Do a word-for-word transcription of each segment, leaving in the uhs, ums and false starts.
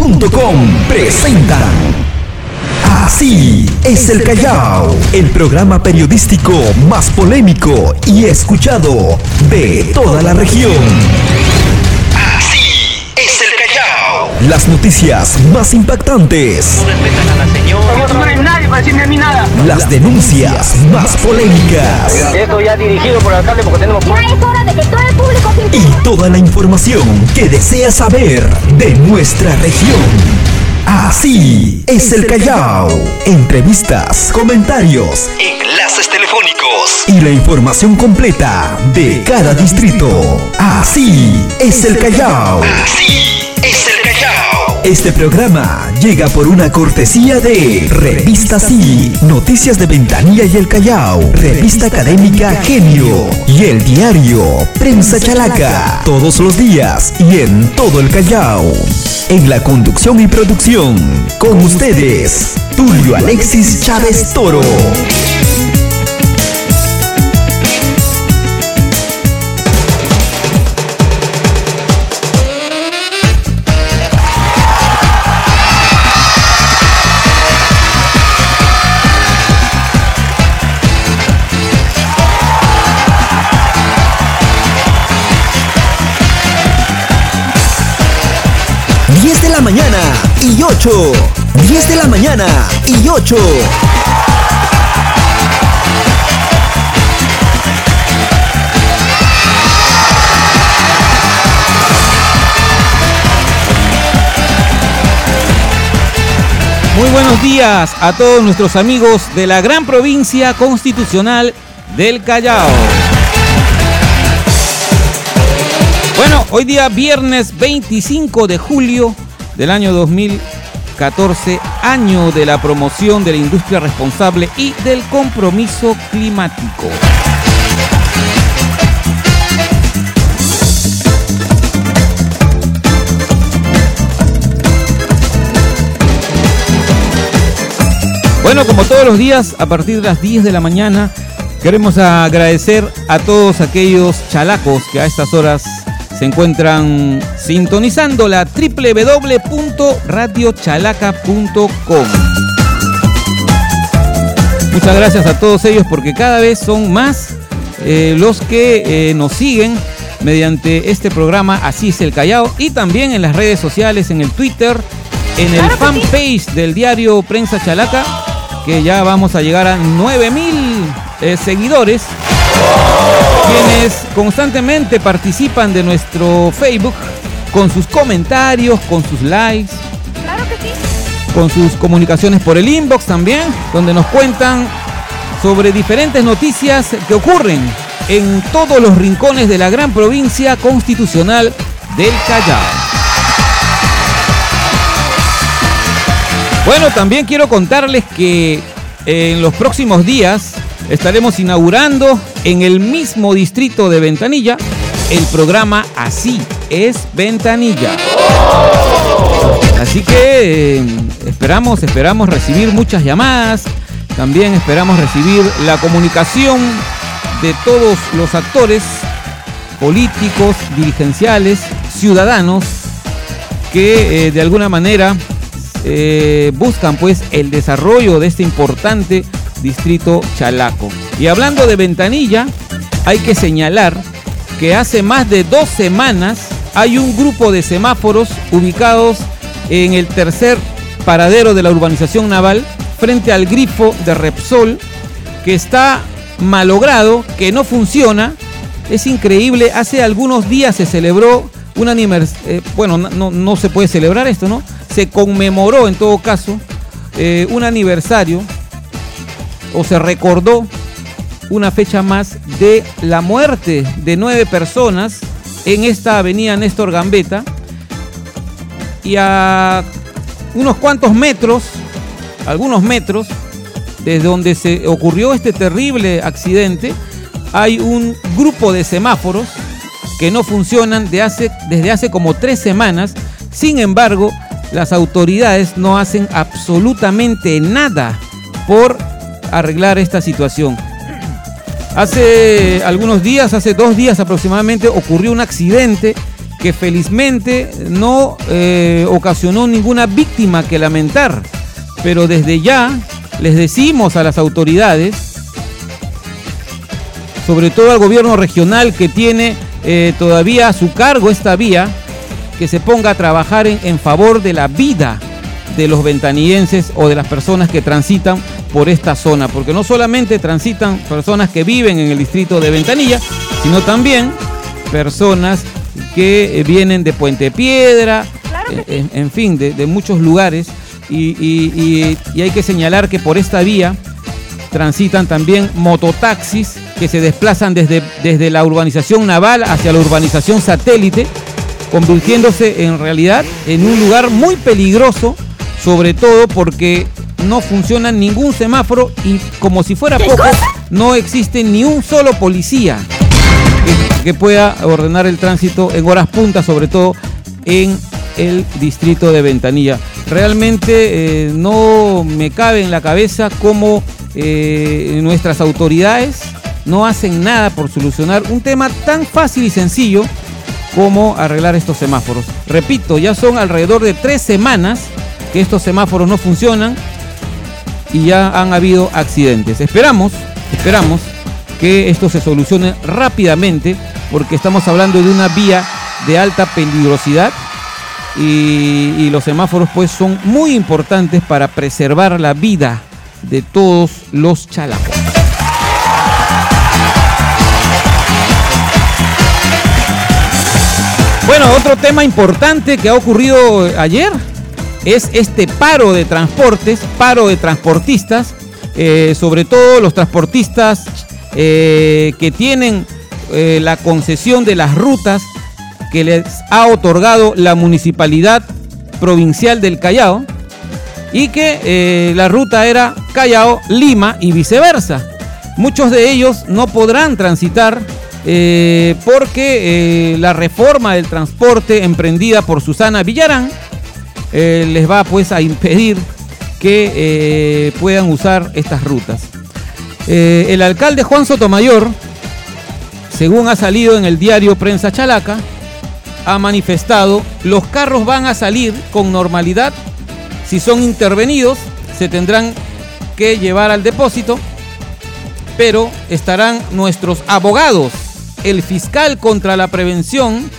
punto com presentan Así es el Callao, el programa periodístico más polémico y escuchado de toda la región. Así es el Callao. Las noticias más impactantes. No respetan a la señora. No hay nadie para decirme a mí nada. Las denuncias más polémicas. Esto ya dirigido por el alcalde porque tenemos... Ya es hora de que todo el público se Y toda la información que desea saber de nuestra región. Así es el Callao. Entrevistas, comentarios, enlaces telefónicos y la información completa de cada distrito. Así es el Callao. Así es el Callao. Este programa llega por una cortesía de Revista Sí, Noticias de Ventanilla y el Callao, Revista Académica Genio y el diario Prensa Chalaca, todos los días y en todo el Callao. En la conducción y producción, con ustedes, Tulio Alexis Chávez Toro. diez de la mañana y ocho. diez de la mañana y ocho. Muy buenos días a todos nuestros amigos de la gran provincia constitucional del Callao. Bueno, hoy día viernes veinticinco de julio del año dos mil catorce, año de la promoción de la industria responsable y del compromiso climático. Bueno, como todos los días, a partir de las diez de la mañana, queremos agradecer a todos aquellos chalacos que a estas horas se encuentran sintonizando la doble u doble u doble u punto radio chalaca punto com. Muchas gracias a todos ellos porque cada vez son más eh, los que eh, nos siguen mediante este programa Así es el Callao y también en las redes sociales, en el Twitter, en el fanpage del diario Prensa Chalaca, que ya vamos a llegar a nueve mil eh, seguidores. Quienes constantemente participan de nuestro Facebook con sus comentarios, con sus likes, Claro que sí. con sus comunicaciones por el inbox también, donde nos cuentan sobre diferentes noticias que ocurren en todos los rincones de la gran provincia constitucional del Callao. Bueno, también quiero contarles que en los próximos días estaremos inaugurando en el mismo distrito de Ventanilla el programa Así es Ventanilla. Así que eh, esperamos, esperamos recibir muchas llamadas. También esperamos recibir la comunicación de todos los actores políticos, dirigenciales, ciudadanos que eh, de alguna manera eh, buscan pues el desarrollo de este importante distrito chalaco. Y hablando de Ventanilla, hay que señalar que hace más de dos semanas hay un grupo de semáforos ubicados en el tercer paradero de la urbanización naval frente al grifo de Repsol, que está malogrado, que no funciona. Es increíble, hace algunos días se celebró un aniversario, eh, bueno, no, no se puede celebrar esto, ¿no? Se conmemoró en todo caso eh, un aniversario, o se recordó una fecha más de la muerte de nueve personas en esta avenida Néstor Gambetta, y a unos cuantos metros, algunos metros, desde donde se ocurrió este terrible accidente, hay un grupo de semáforos que no funcionan de hace, desde hace como tres semanas. Sin embargo, las autoridades no hacen absolutamente nada por arreglar esta situación. Hace algunos días, hace dos días aproximadamente, ocurrió un accidente que felizmente no eh, ocasionó ninguna víctima que lamentar. Pero desde ya les decimos a las autoridades, sobre todo al gobierno regional que tiene eh, todavía a su cargo esta vía, que se ponga a trabajar en, en favor de la vida de los ventanillenses o de las personas que transitan por esta zona, porque no solamente transitan personas que viven en el distrito de Ventanilla, sino también personas que vienen de Puente Piedra, Claro que sí. en, en fin, de, de muchos lugares, y, y, y, y hay que señalar que por esta vía transitan también mototaxis que se desplazan desde, desde la urbanización Naval hacia la urbanización Satélite, convirtiéndose en realidad en un lugar muy peligroso, sobre todo porque no funciona ningún semáforo y, como si fuera poco, no existe ni un solo policía que, que pueda ordenar el tránsito en horas puntas, sobre todo en el distrito de Ventanilla. Realmente eh, no me cabe en la cabeza cómo eh, nuestras autoridades no hacen nada por solucionar un tema tan fácil y sencillo como arreglar estos semáforos. Repito, ya son alrededor de tres semanas que estos semáforos no funcionan y ya han habido accidentes. Esperamos, esperamos que esto se solucione rápidamente, porque estamos hablando de una vía de alta peligrosidad y, y los semáforos pues son muy importantes para preservar la vida de todos los chalacos. Bueno, otro tema importante que ha ocurrido ayer es este paro de transportes, paro de transportistas, eh, sobre todo los transportistas eh, que tienen eh, la concesión de las rutas que les ha otorgado la Municipalidad Provincial del Callao, y que eh, la ruta era Callao-Lima y viceversa. Muchos de ellos no podrán transitar eh, porque eh, la reforma del transporte emprendida por Susana Villarán eh, les va pues a impedir que eh, puedan usar estas rutas. Eh, el alcalde Juan Sotomayor, según ha salido en el diario Prensa Chalaca, ha manifestado: los carros van a salir con normalidad. Si son intervenidos, se tendrán que llevar al depósito, pero estarán nuestros abogados. El fiscal contra la prevención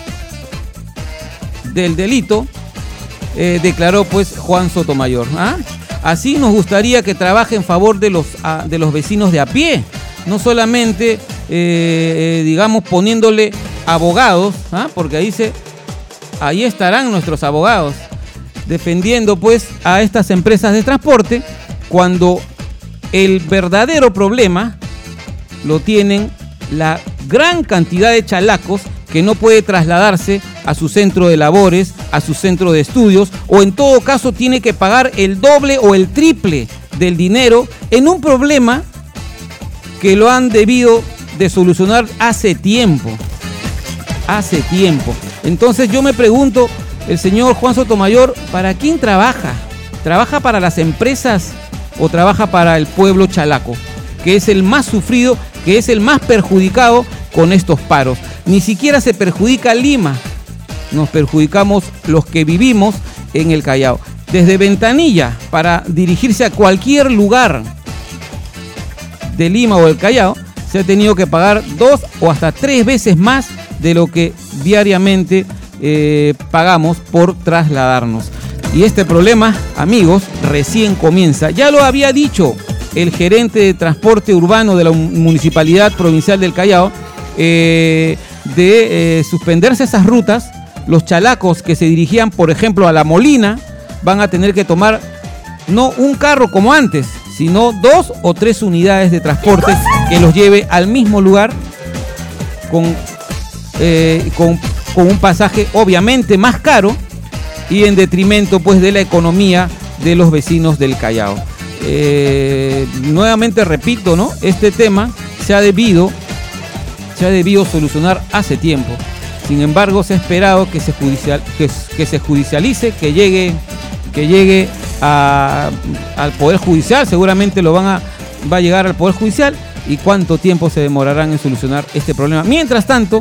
del delito, eh, declaró pues Juan Sotomayor. ¿Ah? Así nos gustaría que trabaje en favor de los, a, de los vecinos de a pie, no solamente, eh, eh, digamos, poniéndole abogados, ¿ah? Porque ahí, se, ahí estarán nuestros abogados, defendiendo pues a estas empresas de transporte, cuando el verdadero problema lo tienen la gran cantidad de chalacos que no puede trasladarse a su centro de labores, a su centro de estudios, o en todo caso tiene que pagar el doble o el triple del dinero en un problema que lo han debido de solucionar hace tiempo, hace tiempo. Entonces yo me pregunto, el señor Juan Sotomayor, ¿para quién trabaja? ¿Trabaja para las empresas o trabaja para el pueblo chalaco, que es el más sufrido, que es el más perjudicado con estos paros? Ni siquiera se perjudica Lima, nos perjudicamos los que vivimos en el Callao. Desde Ventanilla, para dirigirse a cualquier lugar de Lima o del Callao, se ha tenido que pagar dos o hasta tres veces más de lo que diariamente eh, pagamos por trasladarnos. Y este problema, amigos, recién comienza. Ya lo había dicho el gerente de transporte urbano de la Municipalidad Provincial del Callao, eh, de eh, suspenderse esas rutas. Los chalacos que se dirigían, por ejemplo, a La Molina, van a tener que tomar no un carro como antes, sino dos o tres unidades de transporte que los lleve al mismo lugar con, eh, con, con un pasaje obviamente más caro y en detrimento pues de la economía de los vecinos del Callao. Eh, nuevamente repito, ¿no? Este tema se ha debido, se ha debido solucionar hace tiempo. Sin embargo, se ha esperado que se, judicial, que, que se judicialice, que llegue, que llegue a, al Poder Judicial. Seguramente lo van a, va a llegar al Poder Judicial. ¿Y cuánto tiempo se demorarán en solucionar este problema? Mientras tanto,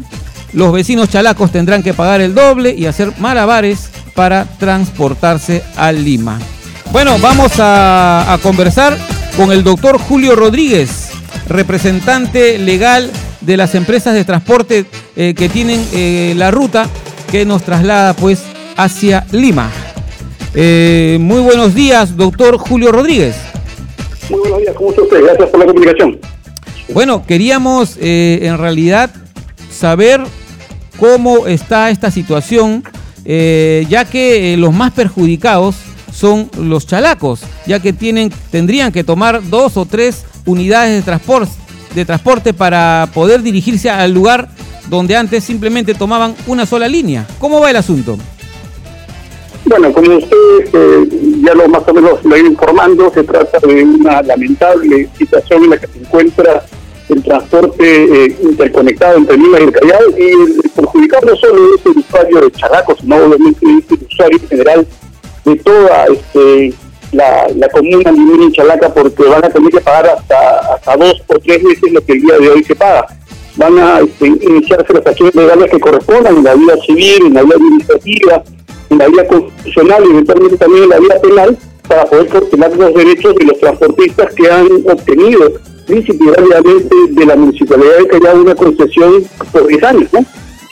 los vecinos chalacos tendrán que pagar el doble y hacer malabares para transportarse a Lima. Bueno, vamos a, a conversar con el doctor Julio Rodríguez, representante legal de las empresas de transporte eh, que tienen eh, la ruta que nos traslada pues hacia Lima. Eh, muy buenos días, doctor Julio Rodríguez. Muy buenos días, ¿cómo está usted? Gracias por la comunicación. Bueno, queríamos eh, en realidad saber cómo está esta situación, eh, ya que eh, los más perjudicados son los chalacos, ya que tienen, tendrían que tomar dos o tres unidades de transporte, de transporte para poder dirigirse al lugar donde antes simplemente tomaban una sola línea. ¿Cómo va el asunto? Bueno, como ustedes eh, ya lo más o menos lo he ido informando, se trata de una lamentable situación en la que se encuentra el transporte eh, interconectado entre Lima y el Callao, y el perjudicado no solo es el usuario de chalacos, sino obviamente es el usuario en general de toda este, la, la comuna limina y chalaca, porque van a tener que pagar hasta, hasta dos o tres veces lo que el día de hoy se paga. Van a este, iniciarse las acciones legales que correspondan en la vía civil, en la vía administrativa, en la vía constitucional y eventualmente también en la vía penal, para poder fortunar los derechos de los transportistas que han obtenido disciplinariamente de la Municipalidad de Callao una concesión por diez años, ¿no?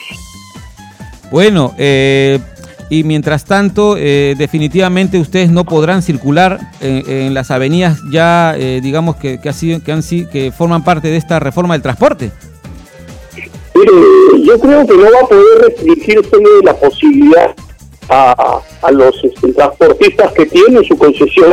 Bueno, eh, y mientras tanto, eh, definitivamente ustedes no podrán circular en, en las avenidas ya, eh, digamos, que, que, así, que, han, que forman parte de esta reforma del transporte. Mire, yo creo que no va a poder restringirse la posibilidad a, a los este, transportistas que tienen su concesión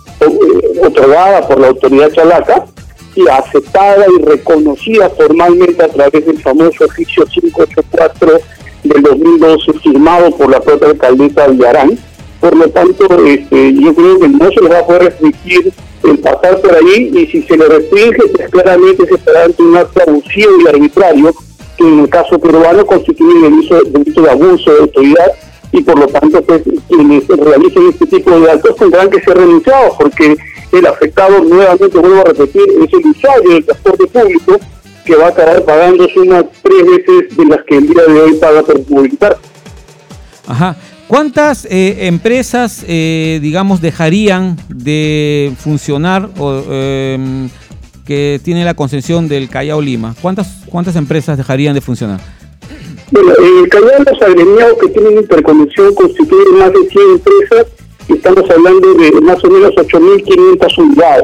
eh, otorgada por la autoridad chalaca y aceptada y reconocida formalmente a través del famoso oficio quinientos ochenta y cuatro del dos mil doce firmado por la propia alcaldesa Villarán. Por lo tanto, este, yo creo que no se les va a poder restringir el pasar por ahí, y si se le restringe, pues claramente se estará ante un acto abusivo y arbitrario que en el caso peruano constituye el delito, delito de abuso de autoridad, y por lo tanto pues quienes realicen este tipo de actos tendrán que ser renunciados, porque el afectado, nuevamente vuelvo a repetir, es el usuario del transporte público, que va a acabar pagando unas tres veces de las que el día de hoy paga por movilizar. Ajá. ¿Cuántas eh, empresas, eh, digamos, dejarían de funcionar o eh, que tiene la concesión del Callao Lima? ¿Cuántas cuántas empresas dejarían de funcionar? Bueno, en el Callao los agremiados que tienen interconexión constituyen más de cien empresas, y estamos hablando de más o menos ocho mil quinientas unidades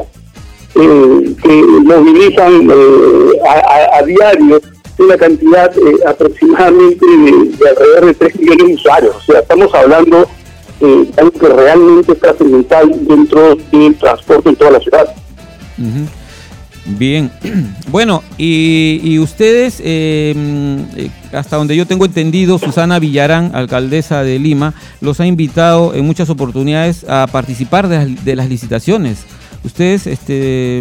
eh, que movilizan eh, a, a, a diario una cantidad eh, aproximadamente de, de alrededor de tres millones de usuarios. O sea, estamos hablando eh, de algo que realmente es trascendental dentro del transporte en toda la ciudad. Uh-huh. Bien, bueno, y, y ustedes, eh, hasta donde yo tengo entendido, Susana Villarán, alcaldesa de Lima, los ha invitado en muchas oportunidades a participar de las, de las licitaciones. ¿Ustedes este,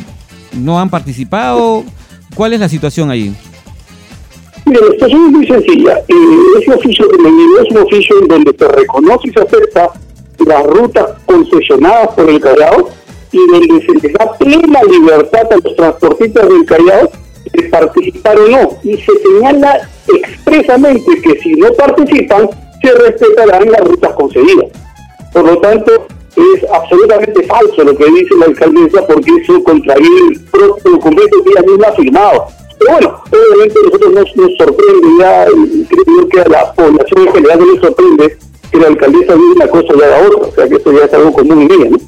no han participado? ¿Cuál es la situación ahí? Mira, la situación es muy sencilla. Eh, ese oficio que me dio es un oficio en donde se reconoce y se acepta las rutas concesionadas por el Callao, y donde se les da plena libertad a los transportistas del Callao de participar o no, y se señala expresamente que si no participan se respetarán las rutas concedidas. Por lo tanto, es absolutamente falso lo que dice la alcaldesa, porque eso contraviene el propio documento que ella misma ha firmado. Pero bueno, obviamente a nosotros nos, nos sorprende ya, y creo que a la población en general no nos sorprende que la alcaldesa diga una cosa y haga otra, o sea que esto ya es algo común en día, ¿no?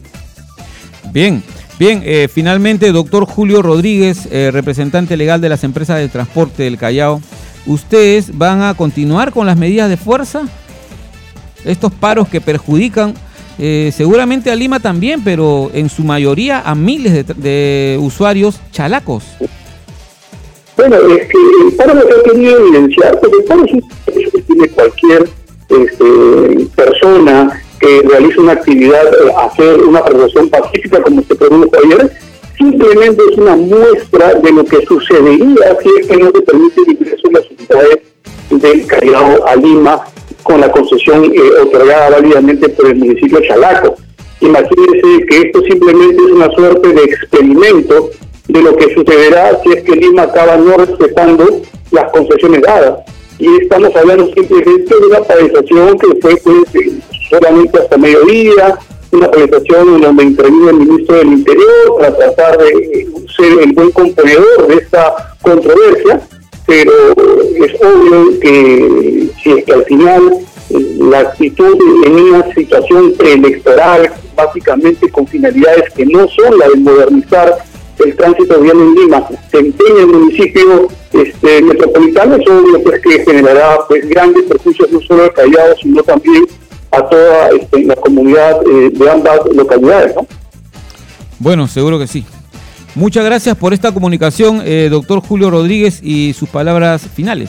Bien, bien, eh, finalmente, doctor Julio Rodríguez, eh, representante legal de las empresas de transporte del Callao, ¿ustedes van a continuar con las medidas de fuerza? Estos paros que perjudican eh, seguramente a Lima también, pero en su mayoría a miles de, de usuarios chalacos. Bueno, es que el paro lo que ha querido evidenciar, porque el paro es un derecho que tiene cualquier este, persona que realiza una actividad, hacer una revolución pacífica como se produjo ayer, simplemente es una muestra de lo que sucedería si es que no se permite el ingreso de las unidades del Callao a Lima con la concesión eh, otorgada válidamente por el municipio de Chalaco. Imagínense que esto simplemente es una suerte de experimento de lo que sucederá si es que Lima acaba no respetando las concesiones dadas. y estamos hablando simplemente de una paralización que fue pues, solamente hasta mediodía, una paralización en donde intervino el ministro del Interior para tratar de ser el buen componedor de esta controversia, pero es obvio que si es que al final la actitud en una situación preelectoral, básicamente con finalidades que no son la de modernizar el tránsito vial en Lima, se empeña en el municipio este, metropolitano, es obvio pues, que generará pues, grandes perjuicios no solo al Callao, sino también a toda este, la comunidad eh, de ambas localidades, ¿no? Bueno, seguro que sí. Muchas gracias por esta comunicación, eh, doctor Julio Rodríguez, y sus palabras finales.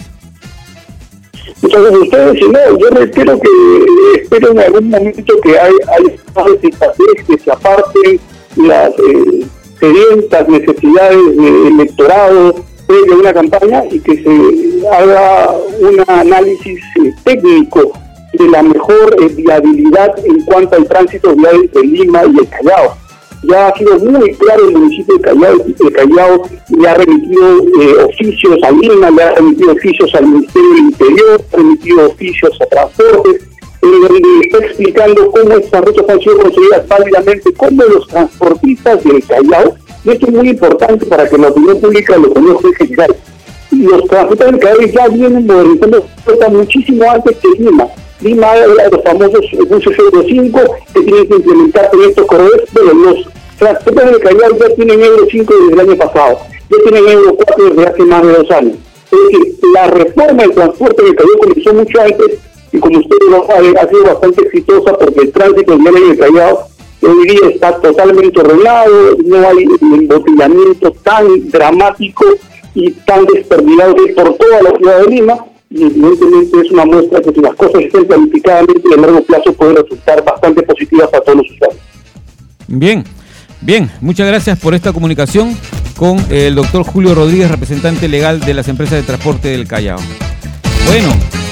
Muchas gracias a ustedes, y no, yo reitero que espero en algún momento que hay, hay más satisfacciones, que se aparten las eh, sedientas necesidades de electorado previo a una campaña y que se haga un análisis eh, técnico de la mejor eh, viabilidad en cuanto al tránsito vial entre Lima y el Callao. Ya ha sido muy claro el municipio de Callao, el Callao le ha remitido eh, oficios a Lima, le ha remitido oficios al Ministerio del Interior, ha remitido oficios a Transportes, en donde está explicando cómo estas rutas han sido construidas válidamente, cómo los transportistas del Callao, y esto es muy importante para que la opinión pública lo conozca en general, los transportistas del Callao ya vienen modernizando muchísimo antes que Lima. Lima era los famosos buses Euro cinco que tienen que implementar en estos corredores, pero los transportes del Callao ya tienen Euro cinco desde el año pasado, ya tienen Euro cuatro desde hace más de dos años. Es decir, la reforma del transporte del Callao comenzó mucho antes y, como ustedes lo saben, ha sido bastante exitosa porque el tránsito vial en el Callao hoy día está totalmente ordenado, no hay un embotellamiento tan dramático y tan desperdigado por toda la ciudad de Lima. Y evidentemente es una muestra que si las cosas estén planificadamente a largo plazo pueden resultar bastante positivas para todos los usuarios. Bien, bien, muchas gracias por esta comunicación con el doctor Julio Rodríguez, representante legal de las empresas de transporte del Callao. Bueno,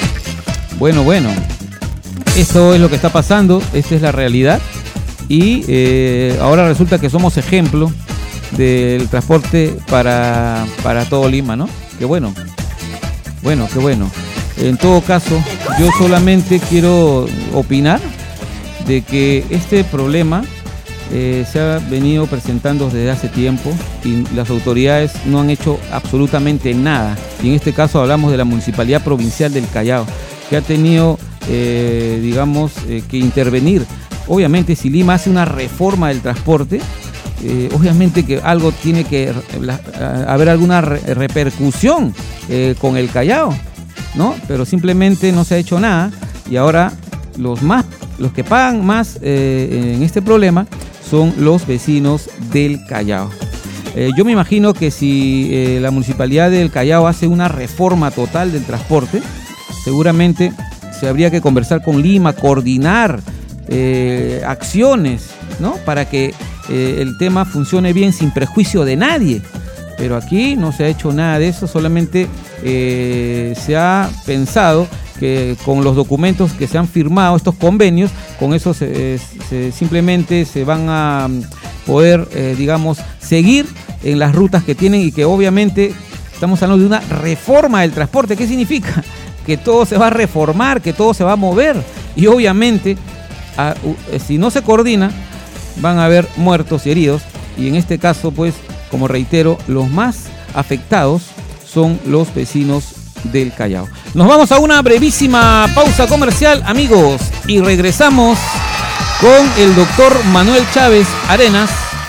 bueno, bueno, esto es lo que está pasando, esta es la realidad y eh, ahora resulta que somos ejemplo del transporte para, para todo Lima, ¿no? Qué bueno. Bueno, qué bueno. En todo caso, yo solamente quiero opinar de que este problema eh, se ha venido presentando desde hace tiempo y las autoridades no han hecho absolutamente nada. Y en este caso hablamos de la Municipalidad Provincial del Callao, que ha tenido, eh, digamos, eh, que intervenir. Obviamente, si Lima hace una reforma del transporte, Eh, obviamente que algo tiene que la, a, haber alguna re, repercusión eh, con el Callao, ¿no? Pero simplemente no se ha hecho nada y ahora los más los que pagan más eh, en este problema son los vecinos del Callao. Eh, yo me imagino que si eh, la Municipalidad del Callao hace una reforma total del transporte, seguramente se habría que conversar con Lima, coordinar eh, acciones, ¿no? Para que Eh, el tema funcione bien sin prejuicio de nadie, pero aquí no se ha hecho nada de eso, solamente eh, se ha pensado que con los documentos que se han firmado, estos convenios, con eso se, se, simplemente se van a poder, eh, digamos, seguir en las rutas que tienen y que obviamente estamos hablando de una reforma del transporte. ¿Qué significa? Que todo se va a reformar, que todo se va a mover y obviamente a, si no se coordina van a haber muertos y heridos y en este caso, pues, como reitero, los más afectados son los vecinos del Callao. Nos vamos a una brevísima pausa comercial, amigos, y regresamos con el doctor Manuel Chávez Arenas,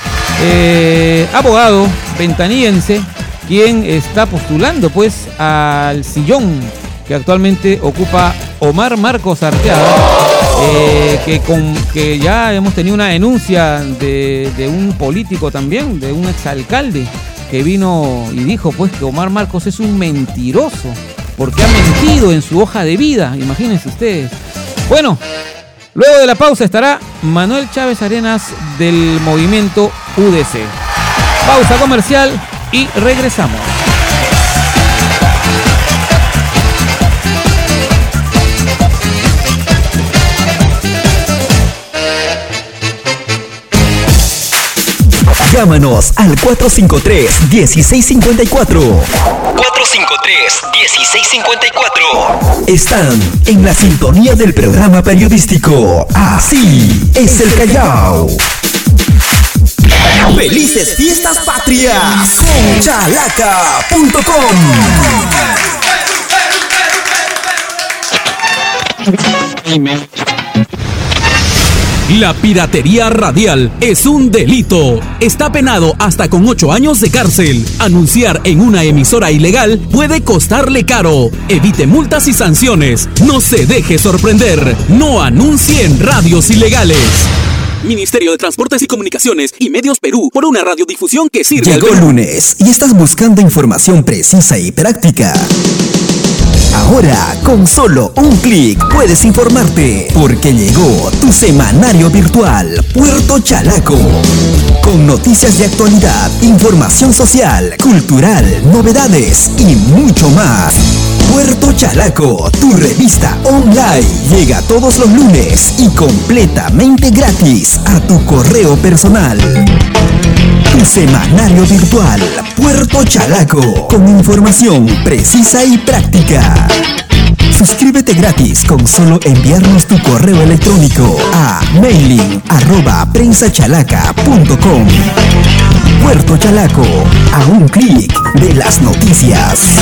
eh, abogado ventanillense, quien está postulando, pues, al sillón que actualmente ocupa Omar Marcos Arteaga. Eh, que, con, que ya hemos tenido una denuncia de, de un político también, de un exalcalde, que vino y dijo pues que Omar Marcos es un mentiroso, porque ha mentido en su hoja de vida, imagínense ustedes. Bueno, luego de la pausa estará Manuel Chávez Arenas del movimiento U D C. Pausa comercial y regresamos. Llámanos al cuatro cinco tres, uno seis cinco cuatro. cuatro cinco tres, uno seis cinco cuatro. Están en la sintonía del programa periodístico Así es el Callao. ¡Felices fiestas patrias! Con chalaca punto com. La piratería radial es un delito. Está penado hasta con ocho años de cárcel. Anunciar en una emisora ilegal puede costarle caro. Evite multas y sanciones. No se deje sorprender. No anuncie en radios ilegales. Ministerio de Transportes y Comunicaciones y Medios Perú, por una radiodifusión que sirve al Llegó Perú. lunes y estás buscando información precisa y práctica. Ahora, con solo un clic puedes informarte, porque llegó tu semanario virtual Puerto Chalaco. Con noticias de actualidad, información social, cultural, novedades y mucho más. Puerto Chalaco, tu revista online, llega todos los lunes y completamente gratis a tu correo personal. Tu semanario virtual Puerto Chalaco, con información precisa y práctica. Suscríbete gratis con solo enviarnos tu correo electrónico a mailing arroba prensachalaca punto com. Puerto Chalaco, a un clic de las noticias.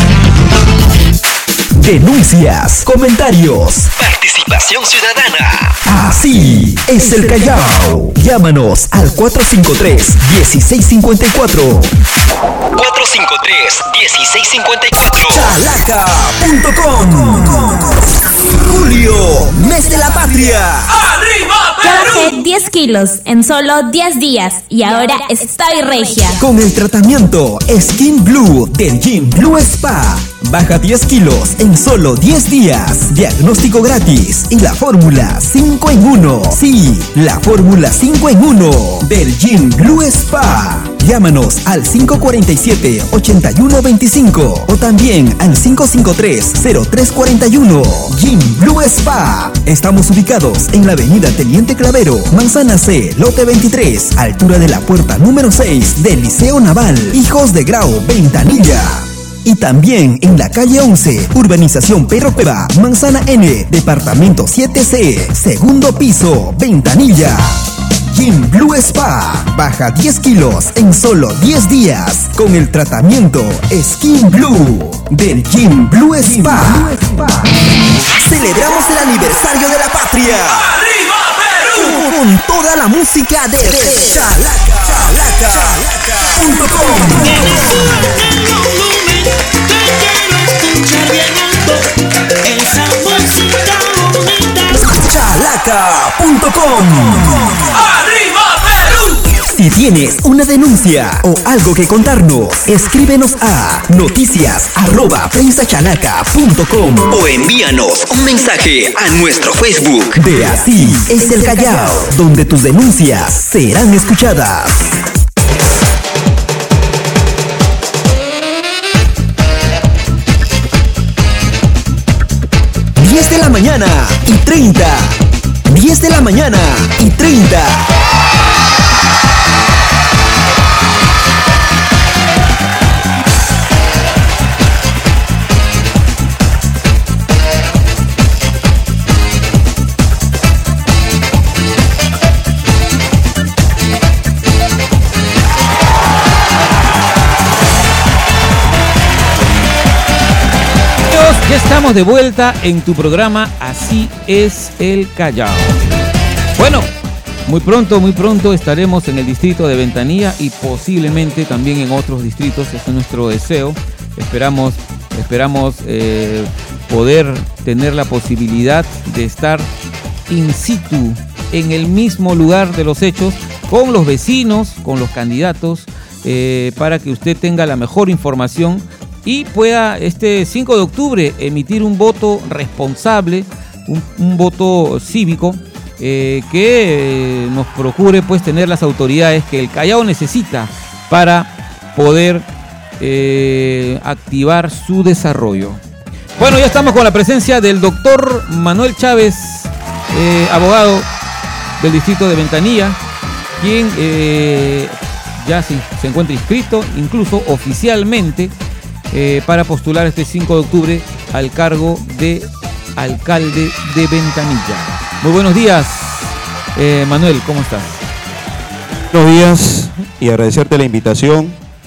Denuncias, comentarios, Participación ciudadana. Así es el Callao. Llámanos al cuatro cinco tres, uno seis cinco cuatro. cuatro cinco tres, uno seis cinco cuatro. chalaca punto com. Julio, mes de la patria. Yo bajé diez kilos en solo diez días y ahora estoy regia. Con el tratamiento Skin Blue del Gym Blue Spa. Baja diez kilos en solo diez días. Diagnóstico gratis y la fórmula cinco en uno. Sí, la fórmula cinco en uno del Gym Blue Spa. Llámanos al cinco cuatro siete, ocho uno dos cinco o también al cinco cinco tres, cero tres cuatro uno. Gym Blue Spa. Estamos ubicados en la avenida Teniente Clavero, Manzana C, lote veintitrés, altura de la puerta número seis del Liceo Naval, Hijos de Grau, Ventanilla. Y también en la calle once, urbanización Pedro Cueva, Manzana N, departamento siete C, segundo piso, Ventanilla. Gym Blue Spa. Baja diez kilos en solo diez días con el tratamiento Skin Blue del Gym Blue Spa. Celebramos el aniversario de la patria. ¡Arriba Perú! Con toda la música de chalaca punto com. chalaca punto com. ¡Arriba Perú! Si tienes una denuncia o algo que contarnos, escríbenos a noticias arroba prensachalaca punto com O envíanos un mensaje a nuestro Facebook de Así es el Callao, donde tus denuncias serán escuchadas. diez de la mañana y treinta. diez de la mañana y treinta. Ya estamos de vuelta en tu programa Así es el Callao. Bueno, muy pronto, muy pronto estaremos en el distrito de Ventanilla y posiblemente también en otros distritos. Ese es nuestro deseo. Esperamos, esperamos eh, poder tener la posibilidad de estar in situ, en el mismo lugar de los hechos, con los vecinos, con los candidatos, eh, para que usted tenga la mejor información y pueda este cinco de octubre emitir un voto responsable, un, un voto cívico eh, que eh, nos procure pues tener las autoridades que el Callao necesita para poder eh, activar su desarrollo. Bueno, ya estamos con la presencia del doctor Manuel Chávez, eh, abogado del distrito de Ventanilla, quien eh, ya se, se encuentra inscrito, incluso oficialmente, eh, para postular este cinco de octubre al cargo de alcalde de Ventanilla. Muy buenos días, eh, Manuel, ¿cómo estás? Buenos días y agradecerte la invitación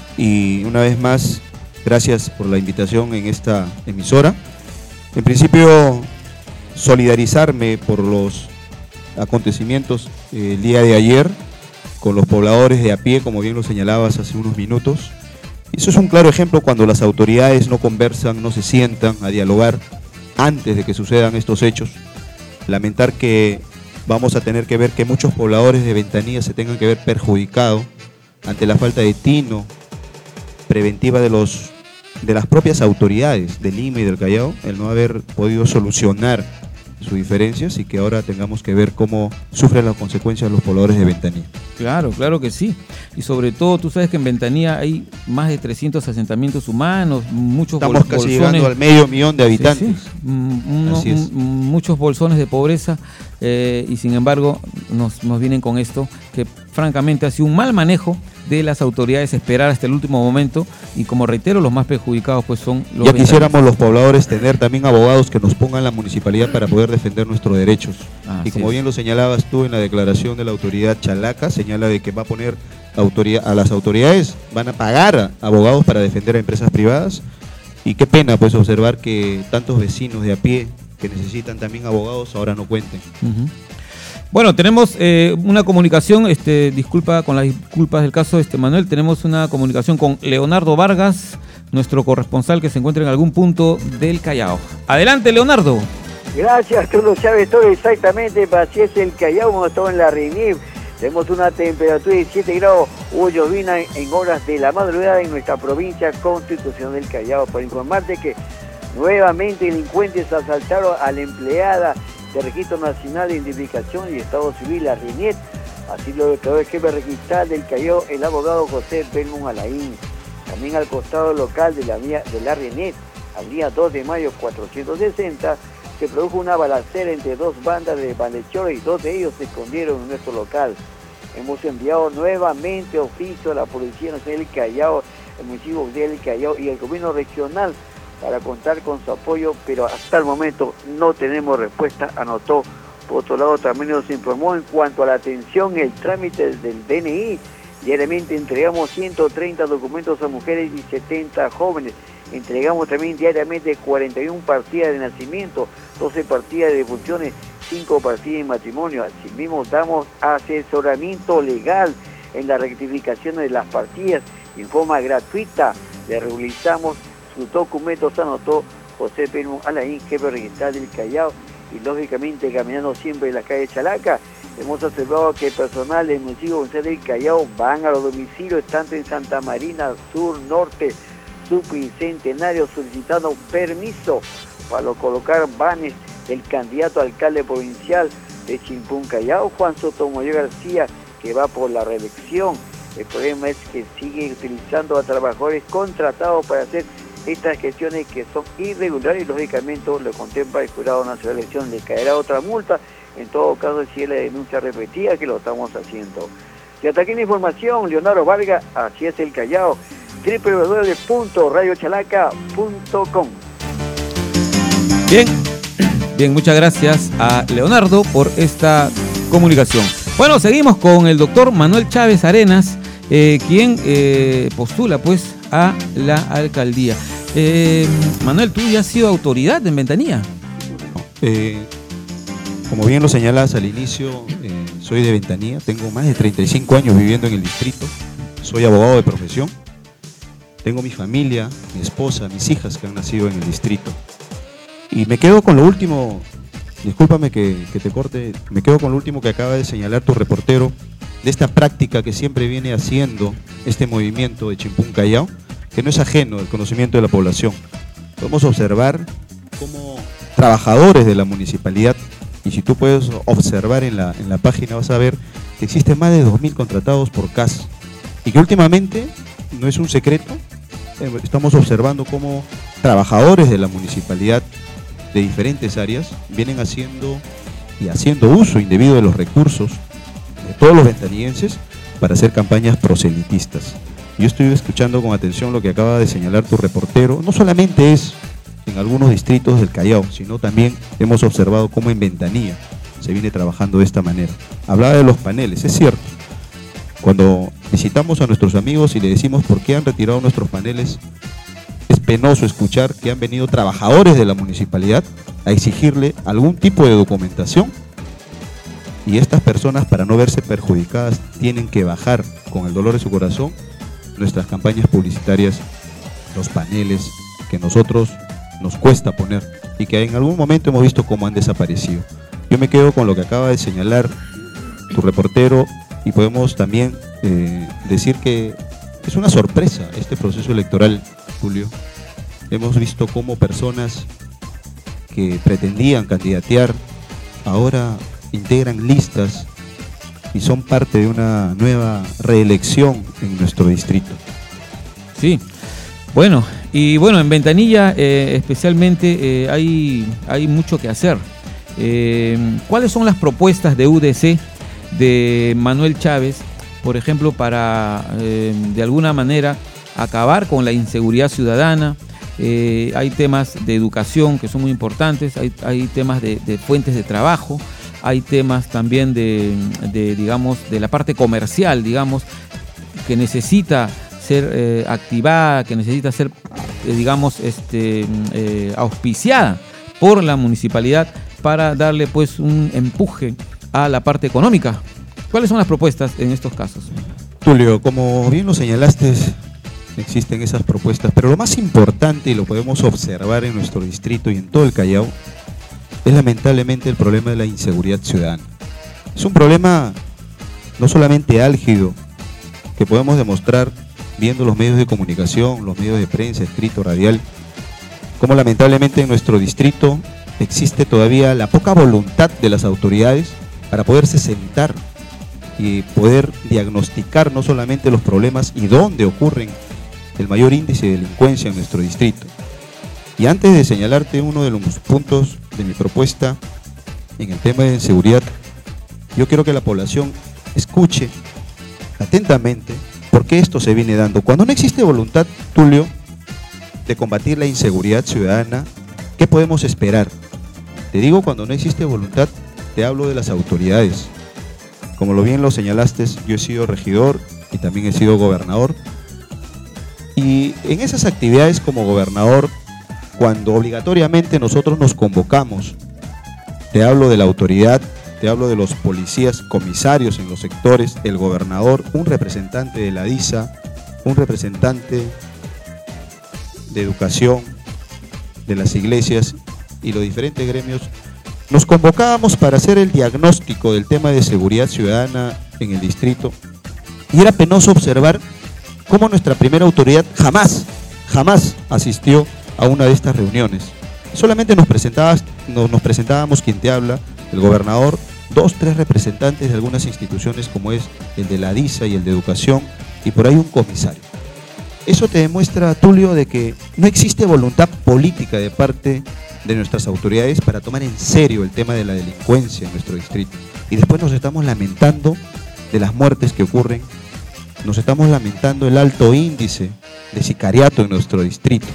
y una vez más, gracias por la invitación en esta emisora. En principio, solidarizarme por los acontecimientos eh, el día de ayer con los pobladores de a pie, como bien lo señalabas hace unos minutos. Eso es un claro ejemplo cuando las autoridades no conversan, no se sientan a dialogar antes de que sucedan estos hechos. Lamentar que vamos a tener que ver que muchos pobladores de Ventanilla se tengan que ver perjudicados ante la falta de tino preventiva de los de las propias autoridades de Lima y del Callao, el no haber podido solucionar sus diferencias y que ahora tengamos que ver cómo sufren las consecuencias los pobladores de Ventanilla. Claro, claro que sí. Y sobre todo, tú sabes que en Ventanilla hay más de trescientos asentamientos humanos, muchos Estamos bol- casi bolsones. llegando al medio millón de habitantes. Sí, sí. Mm, uno- Así es. mm, muchos bolsones de pobreza eh, y sin embargo nos, nos vienen con esto, que francamente ha sido un mal manejo de las autoridades, esperar hasta el último momento y como reitero, los más perjudicados pues son los Ya quisiéramos los pobladores tener también abogados que nos pongan la municipalidad para poder defender nuestros derechos. Así y como es. bien lo señalabas tú en la declaración de la autoridad Chalaca, señala de que va a poner autoridad, a las autoridades, van a pagar a abogados para defender a empresas privadas. Y qué pena pues observar que tantos vecinos de a pie que necesitan también abogados ahora no cuenten. Uh-huh. Bueno, tenemos eh, una comunicación, este, disculpa con las disculpas del caso, este Manuel, tenemos una comunicación con Leonardo Vargas, nuestro corresponsal que se encuentra en algún punto del Callao. Adelante, Leonardo. Gracias, tú lo sabes todo exactamente, así es el Callao, hemos estado en la Reunión. Tenemos una temperatura de siete grados, hubo llovina en horas de la madrugada en nuestra provincia constitucional del Callao. Por informarte que nuevamente delincuentes asaltaron a la empleada de Registro Nacional de Identificación y Estado Civil, la RENIET. Así lo declaró el jefe registral del Callao, el abogado José Belmont Alain. También al costado local de la, vía, de la RENIET, al día dos de mayo cuatrocientos sesenta, se produjo una balacera entre dos bandas de malhechores y dos de ellos se escondieron en nuestro local. Hemos enviado nuevamente oficio a la Policía Nacional del Callao, el municipio del Callao y el gobierno regional para contar con su apoyo, pero hasta el momento no tenemos respuesta, anotó. Por otro lado, también nos informó en cuanto a la atención, el trámite del D N I. Diariamente entregamos ciento treinta documentos a mujeres y setenta jóvenes. Entregamos también diariamente cuarenta y una partidas de nacimiento, doce partidas de defunciones, cinco partidas de matrimonio. Asimismo, damos asesoramiento legal en la rectificación de las partidas en forma gratuita. Le realizamos sus documentos, anotó José Pedro Alain, jefe registral del Callao. Y lógicamente, caminando siempre en la calle Chalaca, hemos observado que el personal del municipio del Callao van a los domicilios, tanto en Santa Marina, Sur, Norte, Subbicentenario, solicitando permiso para colocar banes del candidato a alcalde provincial de Chimpún Callao, Juan Sotomayor García, que va por la reelección. El problema es que sigue utilizando a trabajadores contratados para hacer estas gestiones que son irregulares y lógicamente lo contempla el Jurado Nacional de Elecciones. Le caerá otra multa, en todo caso si es la denuncia repetida, que lo estamos haciendo. Y hasta aquí la información, Leonardo Vargas, así es el Callao, doble u doble u doble u punto radio chalaca punto com. Bien, bien, muchas gracias a Leonardo por esta comunicación. Bueno, seguimos con el doctor Manuel Chávez Arenas, eh, quien eh, postula pues a la alcaldía. Eh, Manuel, ¿tú ya has sido autoridad en Ventanilla? Eh, como bien lo señalas al inicio, eh, soy de Ventanilla, tengo más de treinta y cinco años viviendo en el distrito, soy abogado de profesión, tengo mi familia, mi esposa, mis hijas que han nacido en el distrito. Y me quedo con lo último, discúlpame que, que te corte, me quedo con lo último que acaba de señalar tu reportero, de esta práctica que siempre viene haciendo este movimiento de Chimpún Callao, que no es ajeno al conocimiento de la población. Podemos observar cómo trabajadores de la municipalidad, y si tú puedes observar en la, en la página vas a ver que existen más de dos mil contratados por C A S, y que últimamente, no es un secreto, estamos observando cómo trabajadores de la municipalidad de diferentes áreas vienen haciendo y haciendo uso indebido de los recursos de todos los ventanillenses para hacer campañas proselitistas. Yo estoy escuchando con atención lo que acaba de señalar tu reportero. No solamente es en algunos distritos del Callao, sino también hemos observado cómo en Ventanilla se viene trabajando de esta manera. Hablaba de los paneles, es cierto. Cuando visitamos a nuestros amigos y le decimos por qué han retirado nuestros paneles, es penoso escuchar que han venido trabajadores de la municipalidad a exigirle algún tipo de documentación, y estas personas, para no verse perjudicadas, tienen que bajar con el dolor de su corazón nuestras campañas publicitarias, los paneles que nosotros nos cuesta poner y que en algún momento hemos visto cómo han desaparecido. Yo me quedo con lo que acaba de señalar tu reportero, y podemos también eh, decir que es una sorpresa este proceso electoral, Julio. Hemos visto cómo personas que pretendían candidatear ahora integran listas y son parte de una nueva reelección en nuestro distrito. Sí, bueno, y bueno, en Ventanilla eh, especialmente eh, hay, hay mucho que hacer. Eh, ¿Cuáles son las propuestas de U D C de Manuel Chávez, por ejemplo, para eh, de alguna manera acabar con la inseguridad ciudadana? Eh, hay temas de educación que son muy importantes, hay, hay temas de, de fuentes de trabajo, hay temas también de, de, digamos, de la parte comercial, digamos, que necesita ser eh, activada, que necesita ser, eh, digamos, este, eh, auspiciada por la municipalidad para darle pues un empuje a la parte económica. ¿Cuáles son las propuestas en estos casos? Tulio, como bien lo señalaste, existen esas propuestas, pero lo más importante, y lo podemos observar en nuestro distrito y en todo el Callao, es lamentablemente el problema de la inseguridad ciudadana. Es un problema no solamente álgido, que podemos demostrar viendo los medios de comunicación, los medios de prensa, escrito, radial, como lamentablemente en nuestro distrito existe todavía la poca voluntad de las autoridades para poderse sentar y poder diagnosticar no solamente los problemas y dónde ocurren el mayor índice de delincuencia en nuestro distrito. Y antes de señalarte uno de los puntos de mi propuesta en el tema de inseguridad, yo quiero que la población escuche atentamente por qué esto se viene dando. Cuando no existe voluntad, Tulio, de combatir la inseguridad ciudadana, ¿qué podemos esperar? Te digo, cuando no existe voluntad, te hablo de las autoridades. Como lo bien lo señalaste, yo he sido regidor y también he sido gobernador. Y en esas actividades como gobernador, cuando obligatoriamente nosotros nos convocamos, te hablo de la autoridad, te hablo de los policías, comisarios en los sectores, el gobernador, un representante de la D I S A, un representante de educación, de las iglesias y los diferentes gremios, nos convocábamos para hacer el diagnóstico del tema de seguridad ciudadana en el distrito, y era penoso observar cómo nuestra primera autoridad jamás, jamás asistió a una de estas reuniones. Solamente nos, presentabas, nos, nos presentábamos quien te habla, el gobernador, dos, tres representantes de algunas instituciones como es el de la D I S A y el de educación, y por ahí un comisario. Eso te demuestra, Tulio, de que no existe voluntad política de parte de nuestras autoridades para tomar en serio el tema de la delincuencia en nuestro distrito. Y después nos estamos lamentando de las muertes que ocurren, nos estamos lamentando el alto índice de sicariato en nuestro distrito.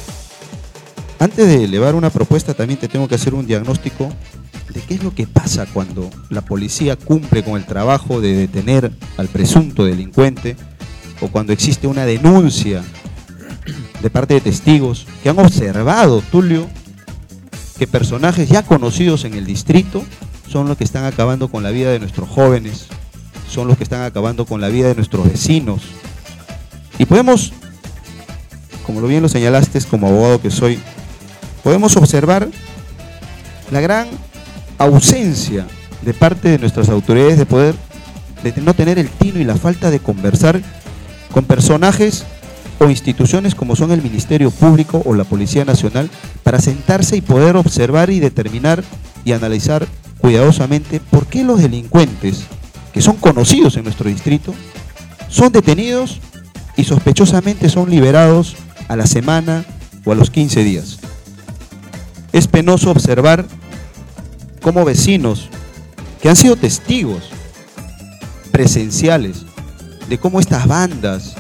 Antes de elevar una propuesta, también te tengo que hacer un diagnóstico de qué es lo que pasa cuando la policía cumple con el trabajo de detener al presunto delincuente, o cuando existe una denuncia de parte de testigos que han observado, Tulio, que personajes ya conocidos en el distrito son los que están acabando con la vida de nuestros jóvenes, son los que están acabando con la vida de nuestros vecinos. Y podemos, como lo bien lo señalaste como abogado que soy, podemos observar la gran ausencia de parte de nuestras autoridades de poder, de no tener el tino y la falta de conversar con personajes o instituciones como son el Ministerio Público o la Policía Nacional, para sentarse y poder observar y determinar y analizar cuidadosamente por qué los delincuentes que son conocidos en nuestro distrito son detenidos y sospechosamente son liberados a la semana o a los quince días. Es penoso observar cómo vecinos que han sido testigos presenciales de cómo estas bandas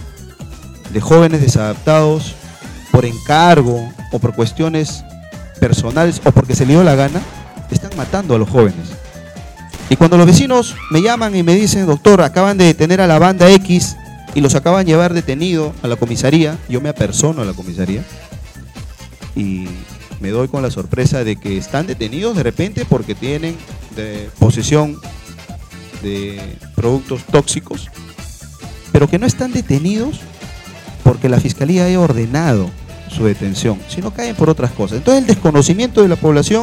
de jóvenes desadaptados por encargo o por cuestiones personales o porque se le dio la gana, están matando a los jóvenes. Y cuando los vecinos me llaman y me dicen, doctor, acaban de detener a la banda X y los acaban de llevar detenido a la comisaría, yo me apersono a la comisaría y me doy con la sorpresa de que están detenidos de repente porque tienen de posesión de productos tóxicos, pero que no están detenidos porque la fiscalía haya ordenado su detención, sino caen por otras cosas. Entonces el desconocimiento de la población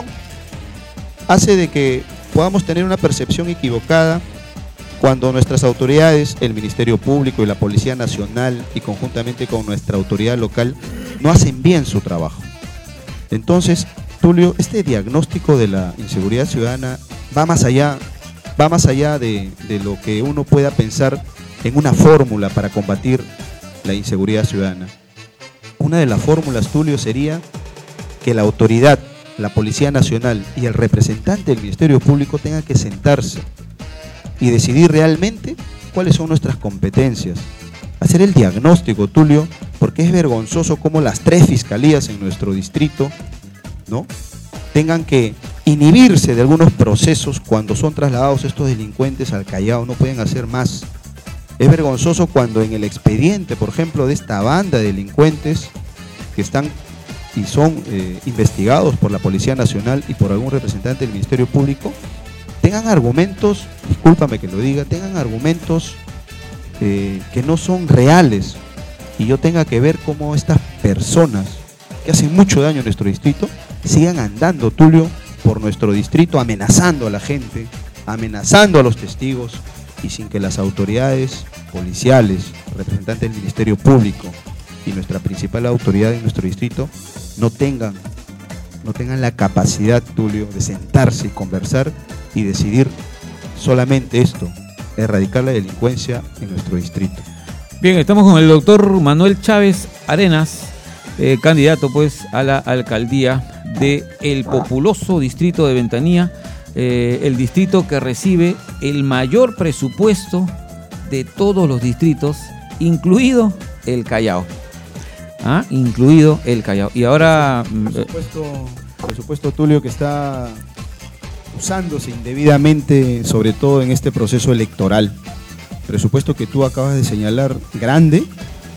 hace de que podamos tener una percepción equivocada cuando nuestras autoridades, el Ministerio Público y la Policía Nacional y conjuntamente con nuestra autoridad local, no hacen bien su trabajo. Entonces, Tulio, este diagnóstico de la inseguridad ciudadana va más allá, va más allá de, de lo que uno pueda pensar en una fórmula para combatir la inseguridad ciudadana. Una de las fórmulas, Tulio, sería que la autoridad, la Policía Nacional y el representante del Ministerio Público tengan que sentarse y decidir realmente cuáles son nuestras competencias. Hacer el diagnóstico, Tulio, porque es vergonzoso cómo las tres fiscalías en nuestro distrito, ¿no?, tengan que inhibirse de algunos procesos cuando son trasladados estos delincuentes al Callao, no pueden hacer más. Es vergonzoso cuando en el expediente, por ejemplo, de esta banda de delincuentes que están y son eh, investigados por la Policía Nacional y por algún representante del Ministerio Público, tengan argumentos, discúlpame que lo diga, tengan argumentos eh, que no son reales, y yo tenga que ver cómo estas personas que hacen mucho daño a nuestro distrito sigan andando, Tulio, por nuestro distrito, amenazando a la gente, amenazando a los testigos, y sin que las autoridades policiales, representantes del Ministerio Público y nuestra principal autoridad en nuestro distrito no tengan, no tengan la capacidad, Tulio, de sentarse y conversar y decidir solamente esto, erradicar la delincuencia en nuestro distrito. Bien, estamos con el doctor Manuel Chávez Arenas, eh, candidato pues a la alcaldía de el populoso distrito de Ventanilla, eh, el distrito que recibe el mayor presupuesto de todos los distritos, incluido el Callao. ¿Ah? Incluido el Callao. Y ahora... Por supuesto, por supuesto, Tulio, que está usándose indebidamente, sobre todo en este proceso electoral. Presupuesto que tú acabas de señalar, grande,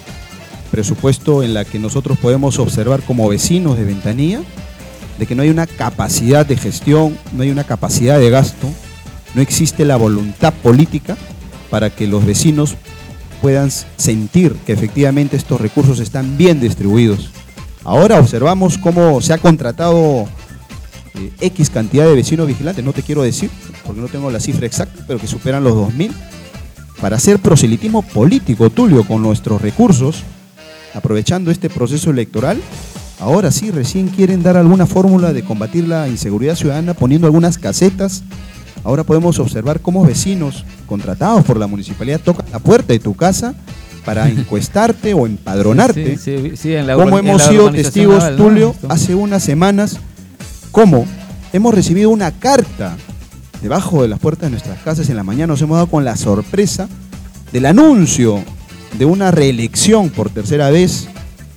presupuesto en la que nosotros podemos observar como vecinos de Ventanilla, de que no hay una capacidad de gestión, no hay una capacidad de gasto, no existe la voluntad política para que los vecinos puedan sentir que efectivamente estos recursos están bien distribuidos. Ahora observamos cómo se ha contratado eh, X cantidad de vecinos vigilantes, no te quiero decir, porque no tengo la cifra exacta, pero que superan los dos mil, para hacer proselitismo político, Tulio, con nuestros recursos, aprovechando este proceso electoral. Ahora sí, recién quieren dar alguna fórmula de combatir la inseguridad ciudadana poniendo algunas casetas. Ahora podemos observar cómo vecinos contratados por la municipalidad tocan la puerta de tu casa para encuestarte o empadronarte. Sí, sí, sí, en la como hemos sido testigos, naval, Tulio, ¿no? hace unas semanas, cómo hemos recibido una carta debajo de las puertas de nuestras casas. En la mañana nos hemos dado con la sorpresa del anuncio de una reelección por tercera vez,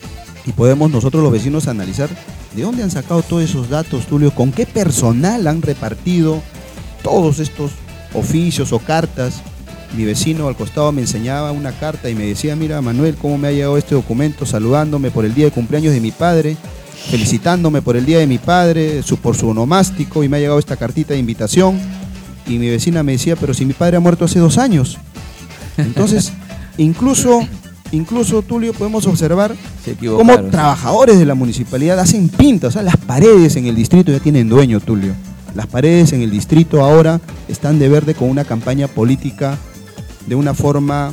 y podemos nosotros los vecinos analizar de dónde han sacado todos esos datos, Tulio, con qué personal han repartido todos estos oficios o cartas. Mi vecino al costado me enseñaba una carta y me decía: mira, Manuel, cómo me ha llegado este documento saludándome por el día de cumpleaños de mi padre, felicitándome por el día de mi padre, su, por su onomástico, y me ha llegado esta cartita de invitación. Y mi vecina me decía: pero si mi padre ha muerto hace dos años. Entonces, incluso, incluso Tulio, podemos observar cómo trabajadores de la municipalidad hacen pintas. O sea, las paredes en el distrito ya tienen dueño, Tulio. Las paredes en el distrito ahora están de verde con una campaña política de una forma,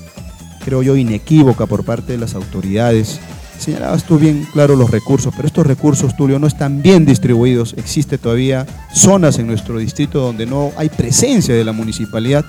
creo yo, inequívoca por parte de las autoridades. Señalabas tú bien claro los recursos, pero estos recursos, Tulio, no están bien distribuidos. Existe todavía zonas en nuestro distrito donde no hay presencia de la municipalidad,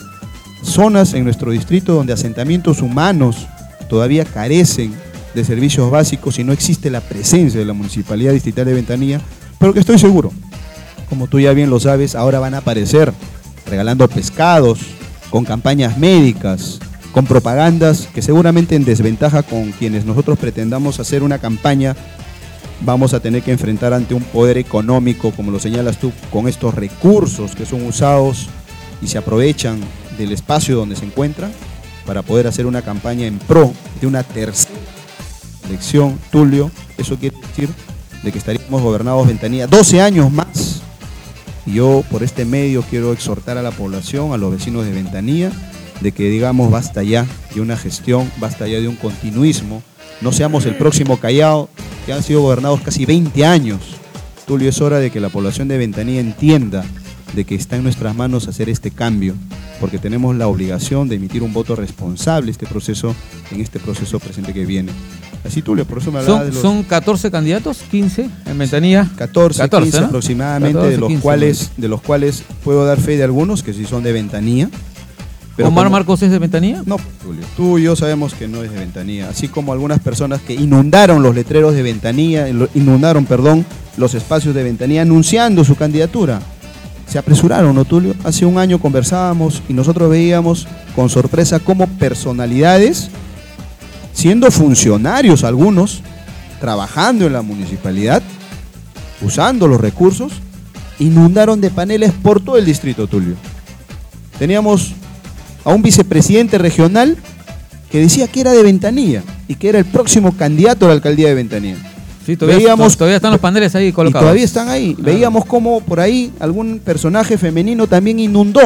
zonas en nuestro distrito donde asentamientos humanos todavía carecen de servicios básicos y no existe la presencia de la Municipalidad Distrital de Ventanilla, pero que estoy seguro, como tú ya bien lo sabes, ahora van a aparecer regalando pescados, con campañas médicas, con propagandas que seguramente en desventaja con quienes nosotros pretendamos hacer una campaña, vamos a tener que enfrentar ante un poder económico, como lo señalas tú, con estos recursos que son usados y se aprovechan del espacio donde se encuentran para poder hacer una campaña en pro de una tercera elección, Tulio. Eso quiere decir de que estaríamos gobernados Ventanilla doce años más. Y yo por este medio quiero exhortar a la población, a los vecinos de Ventanilla, de que digamos basta ya de una gestión, basta ya de un continuismo. No seamos el próximo Callao, que han sido gobernados casi veinte años. Tulio, es hora de que la población de Ventanilla entienda de que está en nuestras manos hacer este cambio, porque tenemos la obligación de emitir un voto responsable este proceso, en este proceso presente que viene. Así, Tulio, por eso me hablaba ¿Son, de los... ¿Son catorce candidatos? ¿quince en Ventanilla? catorce, catorce, quince ¿no? aproximadamente, catorce, de, los quince, cuales, de los cuales puedo dar fe de algunos que sí son de Ventanilla. Pero ¿Omar como... Marcos es de Ventanilla? No, Tulio, tú y yo sabemos que no es de Ventanilla, así como algunas personas que inundaron los letreros de Ventanilla, inundaron, perdón, los espacios de Ventanilla anunciando su candidatura. Se apresuraron, ¿no, Tulio? Hace un año conversábamos y nosotros veíamos con sorpresa cómo personalidades, siendo funcionarios algunos, trabajando en la municipalidad, usando los recursos, inundaron de paneles por todo el distrito, Tulio. Teníamos a un vicepresidente regional que decía que era de Ventanilla y que era el próximo candidato a la alcaldía de Ventanilla. Sí, todavía, Veíamos, todavía están los paneles ahí colocados. Y todavía están ahí. Claro. Veíamos cómo por ahí algún personaje femenino también inundó,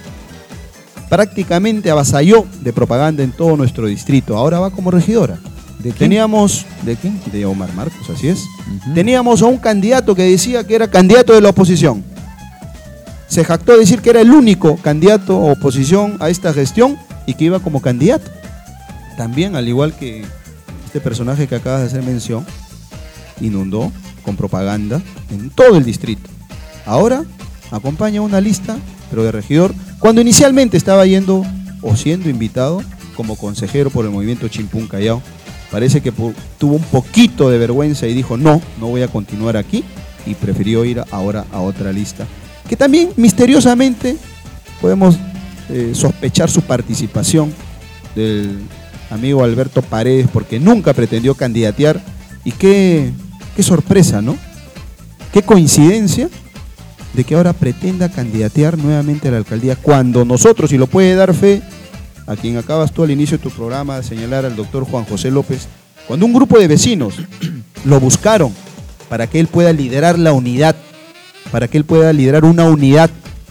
prácticamente avasalló de propaganda en todo nuestro distrito. Ahora va como regidora. ¿De quién? Teníamos ¿De quién? de Omar Marcos, así es. Uh-huh. Teníamos a un candidato que decía que era candidato de la oposición. Se jactó de decir que era el único candidato o oposición a esta gestión y que iba como candidato. También, al igual que este personaje que acabas de hacer mención, inundó con propaganda en todo el distrito. Ahora acompaña una lista, pero de regidor, cuando inicialmente estaba yendo o siendo invitado como consejero por el movimiento Chimpún Callao. Parece que tuvo un poquito de vergüenza y dijo no, no voy a continuar aquí, y prefirió ir ahora a otra lista, que también misteriosamente podemos eh, sospechar su participación del amigo Alberto Paredes, porque nunca pretendió candidatear. Y qué, qué sorpresa, ¿no? Qué coincidencia de que ahora pretenda candidatear nuevamente a la alcaldía, cuando nosotros, y lo puede dar fe a quien acabas tú al inicio de tu programa de señalar, al doctor Juan José López, cuando un grupo de vecinos lo buscaron para que él pueda liderar la unidad, para que él pueda liderar una unidad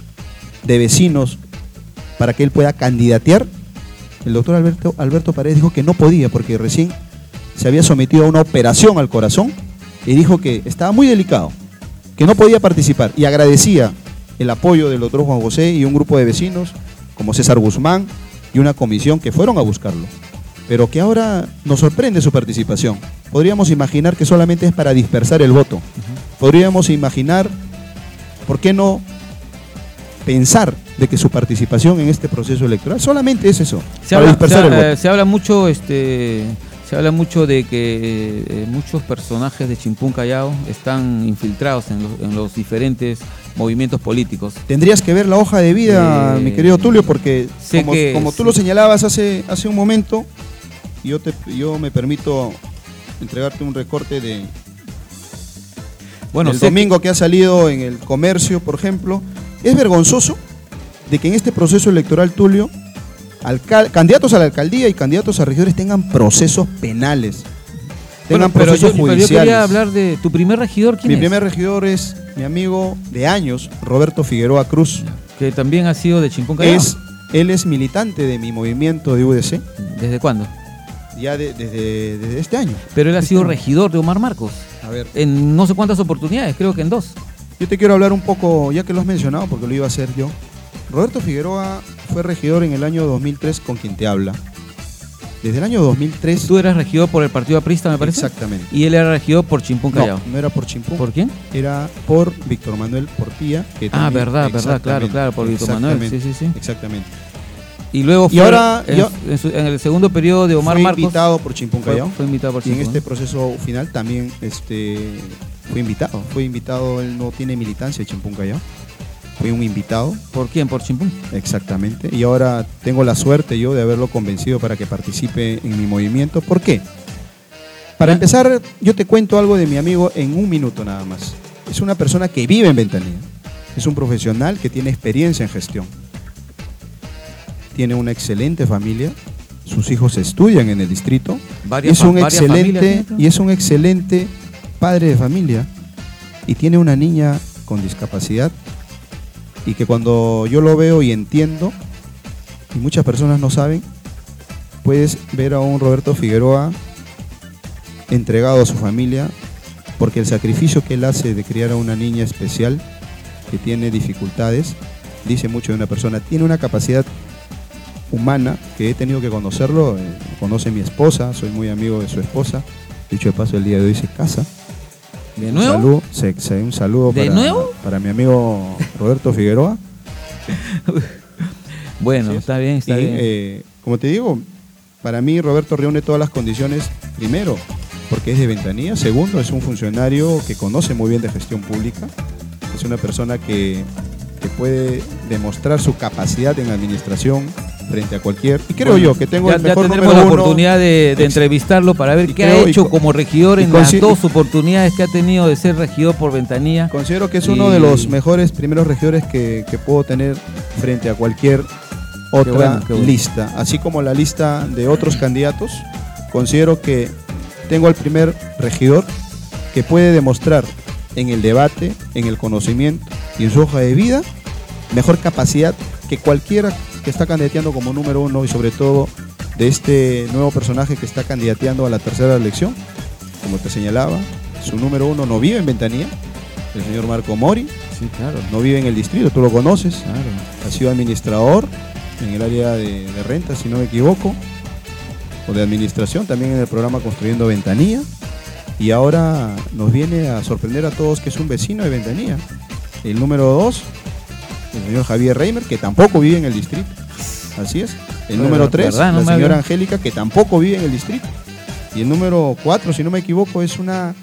de vecinos, para que él pueda candidatear, el doctor Alberto, Alberto Paredes dijo que no podía porque recién se había sometido a una operación al corazón y dijo que estaba muy delicado, que no podía participar, y agradecía el apoyo del doctor Juan José y un grupo de vecinos como César Guzmán y una comisión que fueron a buscarlo, pero que ahora nos sorprende su participación. Podríamos imaginar que solamente es para dispersar el voto. Podríamos imaginar, ¿por qué no pensar de que su participación en este proceso electoral solamente es eso, se para habla, dispersar se, el voto? eh, se habla mucho, este, se habla mucho de que eh, muchos personajes de Chimpún Callao están infiltrados en los, en los diferentes movimientos políticos. Tendrías que ver la hoja de vida, Eh, mi querido Tulio, porque como, que, como tú sí. lo señalabas hace, hace un momento, yo, te, yo me permito entregarte un recorte de bueno, el sé domingo que... que ha salido en El Comercio, por ejemplo. Es vergonzoso de que en este proceso electoral, Tulio, alcal- candidatos a la alcaldía y candidatos a regidores tengan procesos penales, tengan bueno, pero procesos yo, pero yo judiciales. quería hablar de tu primer regidor, ¿quién Mi es? primer regidor es mi amigo de años, Roberto Figueroa Cruz. Que también ha sido de Chimpún Callao. Es, él es militante de mi movimiento de U D C. ¿Desde cuándo? Ya de- desde, desde este año. Pero él ha Este sido año. regidor de Omar Marcos. A ver, En no sé cuántas oportunidades, creo que en dos. yo te quiero hablar un poco, ya que lo has mencionado, porque lo iba a hacer yo. Roberto Figueroa fue regidor en el año dos mil tres con quien te habla. Desde el año dos mil tres... Tú eras regidor por el Partido Aprista, me parece. Exactamente. Y él era regidor por Chimpún Callao. No, no era por Chimpún. ¿Por quién? Era por Víctor Manuel Portilla. Que Ah, también- verdad, verdad, claro, exactamente, claro, por Víctor Manuel. Sí, exactamente, sí, sí. Exactamente. Y luego Y fue ahora en, yo- en su- en el segundo periodo de Omar fue Marcos. invitado por Chimpún Fue, Callao. fue invitado por Y en Chimpún. este proceso final también este, fue invitado. Fue invitado, él no tiene militancia de Chimpún Callao. fui un invitado. ¿Por quién? ¿Por Chimpún? Exactamente. Y ahora tengo la suerte yo de haberlo convencido para que participe en mi movimiento. ¿Por qué? Para empezar, yo te cuento algo de mi amigo en un minuto nada más. Es una persona que vive en Ventanilla. Es un profesional que tiene experiencia en gestión. Tiene una excelente familia. Sus hijos estudian en el distrito. Varias, es un varias excelente y es un excelente padre de familia. Y tiene una niña con discapacidad. Y que cuando yo lo veo y entiendo, y muchas personas no saben, puedes ver a un Roberto Figueroa entregado a su familia, porque el sacrificio que él hace de criar a una niña especial que tiene dificultades, dice mucho de una persona. Tiene una capacidad humana que he tenido que conocerlo, eh, conoce mi esposa, soy muy amigo de su esposa, dicho de paso el día de hoy se casa. ¿De un nuevo? Saludo, se, se, un saludo ¿De para, nuevo? para mi amigo Roberto Figueroa. Bueno, está bien, está y, bien. Eh, como te digo, para mí Roberto reúne todas las condiciones. Primero, porque es de Ventanilla. Segundo, es un funcionario que conoce muy bien de gestión pública. Es una persona que, que puede demostrar su capacidad en administración frente a cualquier. Y creo Bueno, yo que tengo ya, el mejor ya tendremos número la uno. oportunidad de, de entrevistarlo para ver y qué creo- ha hecho y- como regidor y en las consi- dos oportunidades que ha tenido de ser regidor por Ventanilla. Considero que es Y- uno de los mejores primeros regidores que, que puedo tener frente a cualquier otra bueno, qué bueno. lista. Así como la lista de otros candidatos, considero que tengo al primer regidor que puede demostrar en el debate, en el conocimiento y en su hoja de vida mejor capacidad que cualquiera que está candidateando como número uno, y sobre todo de este nuevo personaje que está candidateando a la tercera elección. Como te señalaba, su número uno no vive en Ventanilla, el señor Marco Mori. Sí, claro. No vive en el distrito, tú lo conoces. Claro. Ha sido administrador en el área de, de rentas, si no me equivoco, o de administración, también en el programa Construyendo Ventanilla. Y ahora nos viene a sorprender a todos que es un vecino de Ventanilla. El número dos, el señor Javier Reimer, que tampoco vive en el distrito. Así es. El Pero, número tres, ¿verdad? No la me señora había- Angélica, que tampoco vive en el distrito. Y el número cuatro, si no me equivoco, es una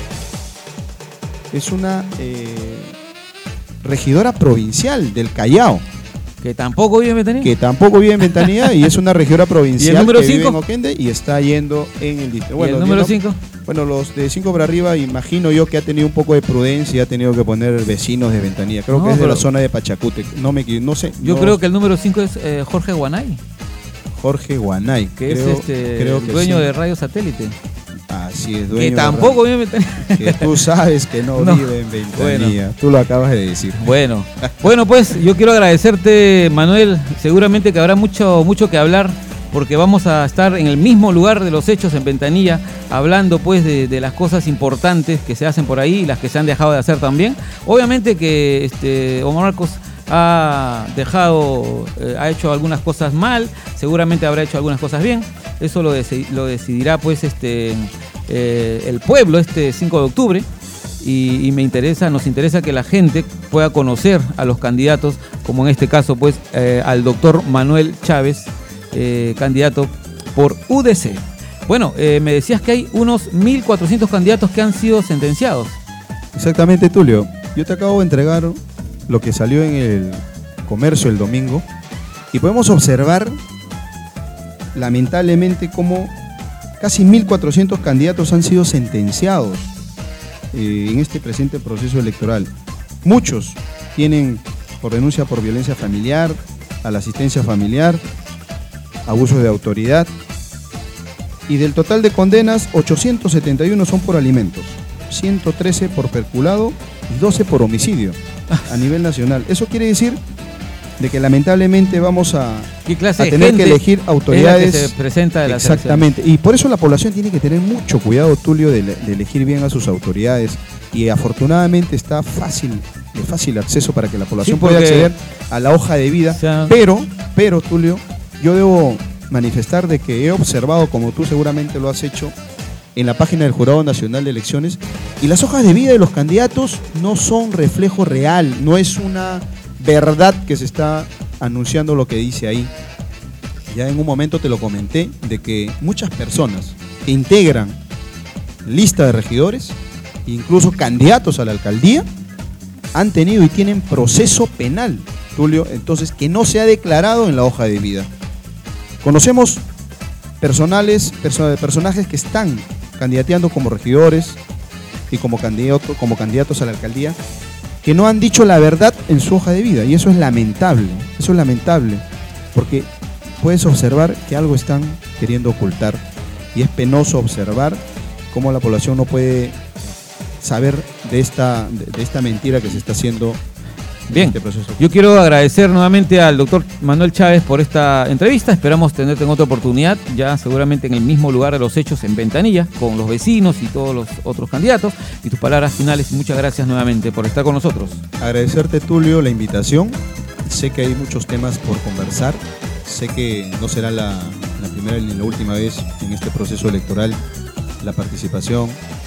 es una eh, regidora provincial del Callao, Que tampoco vive en Ventanilla. que tampoco vive en Ventanilla y es una regidora provincial ¿Y el número que vive cinco? en Oquende y está yendo en el distrito. ¿Y el número yo no- cinco? Bueno, los de cinco para arriba, imagino yo que ha tenido un poco de prudencia y ha tenido que poner vecinos de Ventanilla. Creo No, que es de pero- la zona de Pachacute. No me equi- no sé. Yo no- creo que el número cinco es eh, Jorge Guanay, Jorge Guanay, que creo, es este creo el que dueño sí. de Radio Satélite. Así es, dueño Que de tampoco radio. vive en Ventanilla. Que tú sabes que no, No. vive en Ventanilla. Tú lo acabas de decir. Bueno, bueno, pues yo quiero agradecerte, Manuel. Seguramente que habrá mucho, mucho que hablar, porque vamos a estar en el mismo lugar de los hechos, en Ventanilla, hablando pues de, de las cosas importantes que se hacen por ahí y las que se han dejado de hacer también. Obviamente que este, Omar Marcos ha dejado, eh, ha hecho algunas cosas mal, seguramente habrá hecho algunas cosas bien. Eso lo, deci- lo decidirá pues este, eh, el pueblo este cinco de octubre. Y, y me interesa, nos interesa que la gente pueda conocer a los candidatos, como en este caso pues eh, al doctor Manuel Chávez, eh, candidato por U D C. Bueno, eh, me decías que hay unos mil cuatrocientos candidatos que han sido sentenciados. Exactamente, Tulio. Yo te acabo de entregar lo que salió en el Comercio el domingo y podemos observar lamentablemente cómo casi mil cuatrocientos candidatos han sido sentenciados eh, en este presente proceso electoral. Muchos tienen por denuncia por violencia familiar, a la asistencia familiar, abuso de autoridad, y del total de condenas, ochocientos setenta y uno son por alimentos, ciento trece por perculado y doce por homicidio a nivel nacional. Eso quiere decir de que lamentablemente vamos a, ¿Qué clase a de tener gente que elegir autoridades. es la que se presenta de las Exactamente. Y por eso la población tiene que tener mucho cuidado, Tulio, de, de elegir bien a sus autoridades. Y afortunadamente está fácil, de fácil acceso para que la población Sí, pueda porque- acceder a la hoja de vida. O sea- pero, pero, Tulio, yo debo manifestar de que he observado, como tú seguramente lo has hecho, en la página del Jurado Nacional de Elecciones, y las hojas de vida de los candidatos no son reflejo real, no es una verdad que se está anunciando lo que dice ahí. Ya en un momento te lo comenté, de que muchas personas que integran lista de regidores, incluso candidatos a la alcaldía, han tenido y tienen proceso penal, Tulio, entonces, que no se ha declarado en la hoja de vida. Conocemos personales, perso- personajes que están candidateando como regidores y como, candidato, como candidatos a la alcaldía, que no han dicho la verdad en su hoja de vida, y eso es lamentable, eso es lamentable, porque puedes observar que algo están queriendo ocultar, y es penoso observar cómo la población no puede saber de esta, de, de esta mentira que se está haciendo. Bien, este proceso. Yo quiero agradecer nuevamente al doctor Manuel Chávez por esta entrevista. Esperamos tenerte en otra oportunidad, ya seguramente en el mismo lugar de los hechos, en Ventanilla, con los vecinos y todos los otros candidatos. Y tus palabras finales, y muchas gracias nuevamente por estar con nosotros. Agradecerte, Tulio, la invitación. Sé que hay muchos temas por conversar. Sé que no será la, la primera ni la última vez en este proceso electoral la participación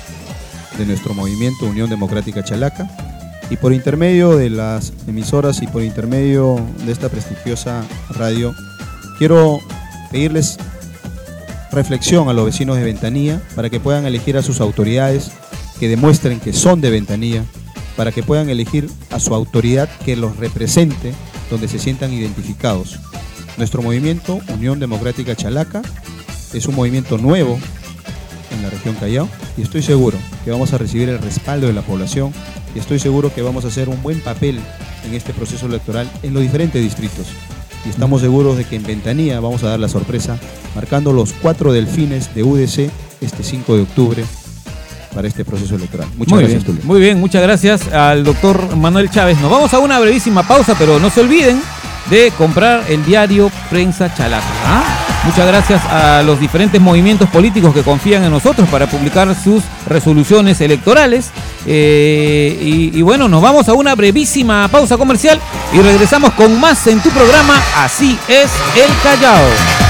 de nuestro movimiento Unión Democrática Chalaca. Y por intermedio de las emisoras y por intermedio de esta prestigiosa radio, quiero pedirles reflexión a los vecinos de Ventanilla para que puedan elegir a sus autoridades que demuestren que son de Ventanilla, para que puedan elegir a su autoridad que los represente donde se sientan identificados. Nuestro movimiento Unión Democrática Chalaca es un movimiento nuevo en la región Callao y estoy seguro que vamos a recibir el respaldo de la población y estoy seguro que vamos a hacer un buen papel en este proceso electoral en los diferentes distritos. Y estamos seguros de que en Ventanilla vamos a dar la sorpresa, marcando los cuatro delfines de U D C este cinco de octubre para este proceso electoral. Muchas muy gracias, bien, Tulio. Muy bien, muchas gracias al doctor Manuel Chávez. Nos vamos a una brevísima pausa, pero no se olviden de comprar el diario Prensa Chalaca. ¿Ah? Muchas gracias a los diferentes movimientos políticos que confían en nosotros para publicar sus resoluciones electorales. Eh, y, y bueno, nos vamos a una brevísima pausa comercial y regresamos con más en tu programa Así es el Callao.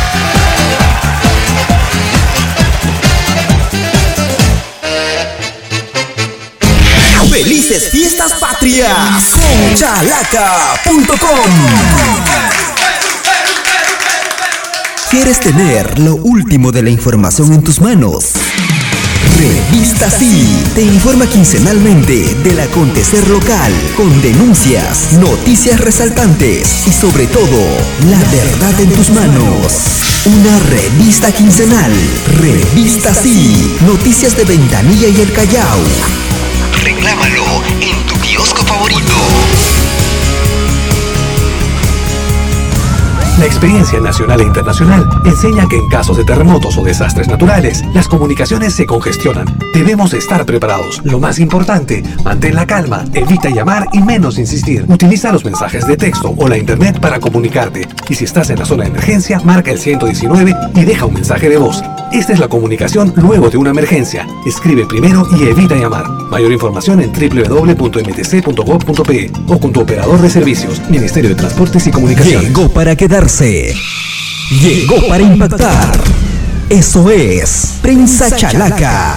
¡Felices Fiestas Patrias con chalaca punto com! ¿Quieres tener lo último de la información en tus manos? Revista Sí te informa quincenalmente del acontecer local, con denuncias, noticias resaltantes y sobre todo, la verdad en tus manos. Una revista quincenal. Revista Sí. Noticias de Ventanilla y el Callao. Reclámalo en tu kiosco favorito. La experiencia nacional e internacional enseña que en casos de terremotos o desastres naturales, las comunicaciones se congestionan. Debemos estar preparados. Lo más importante, mantén la calma, evita llamar y menos insistir. Utiliza los mensajes de texto o la internet para comunicarte. Y si estás en la zona de emergencia, marca el ciento diecinueve y deja un mensaje de voz. Esta es la comunicación luego de una emergencia. Escribe primero y evita llamar. Mayor información en doble u doble u doble u punto eme te ce punto gob punto pe o con tu operador de servicios, Ministerio de Transportes y Comunicaciones. Llegó para quedarse. Llegó para impactar. Eso es Prensa Chalaca.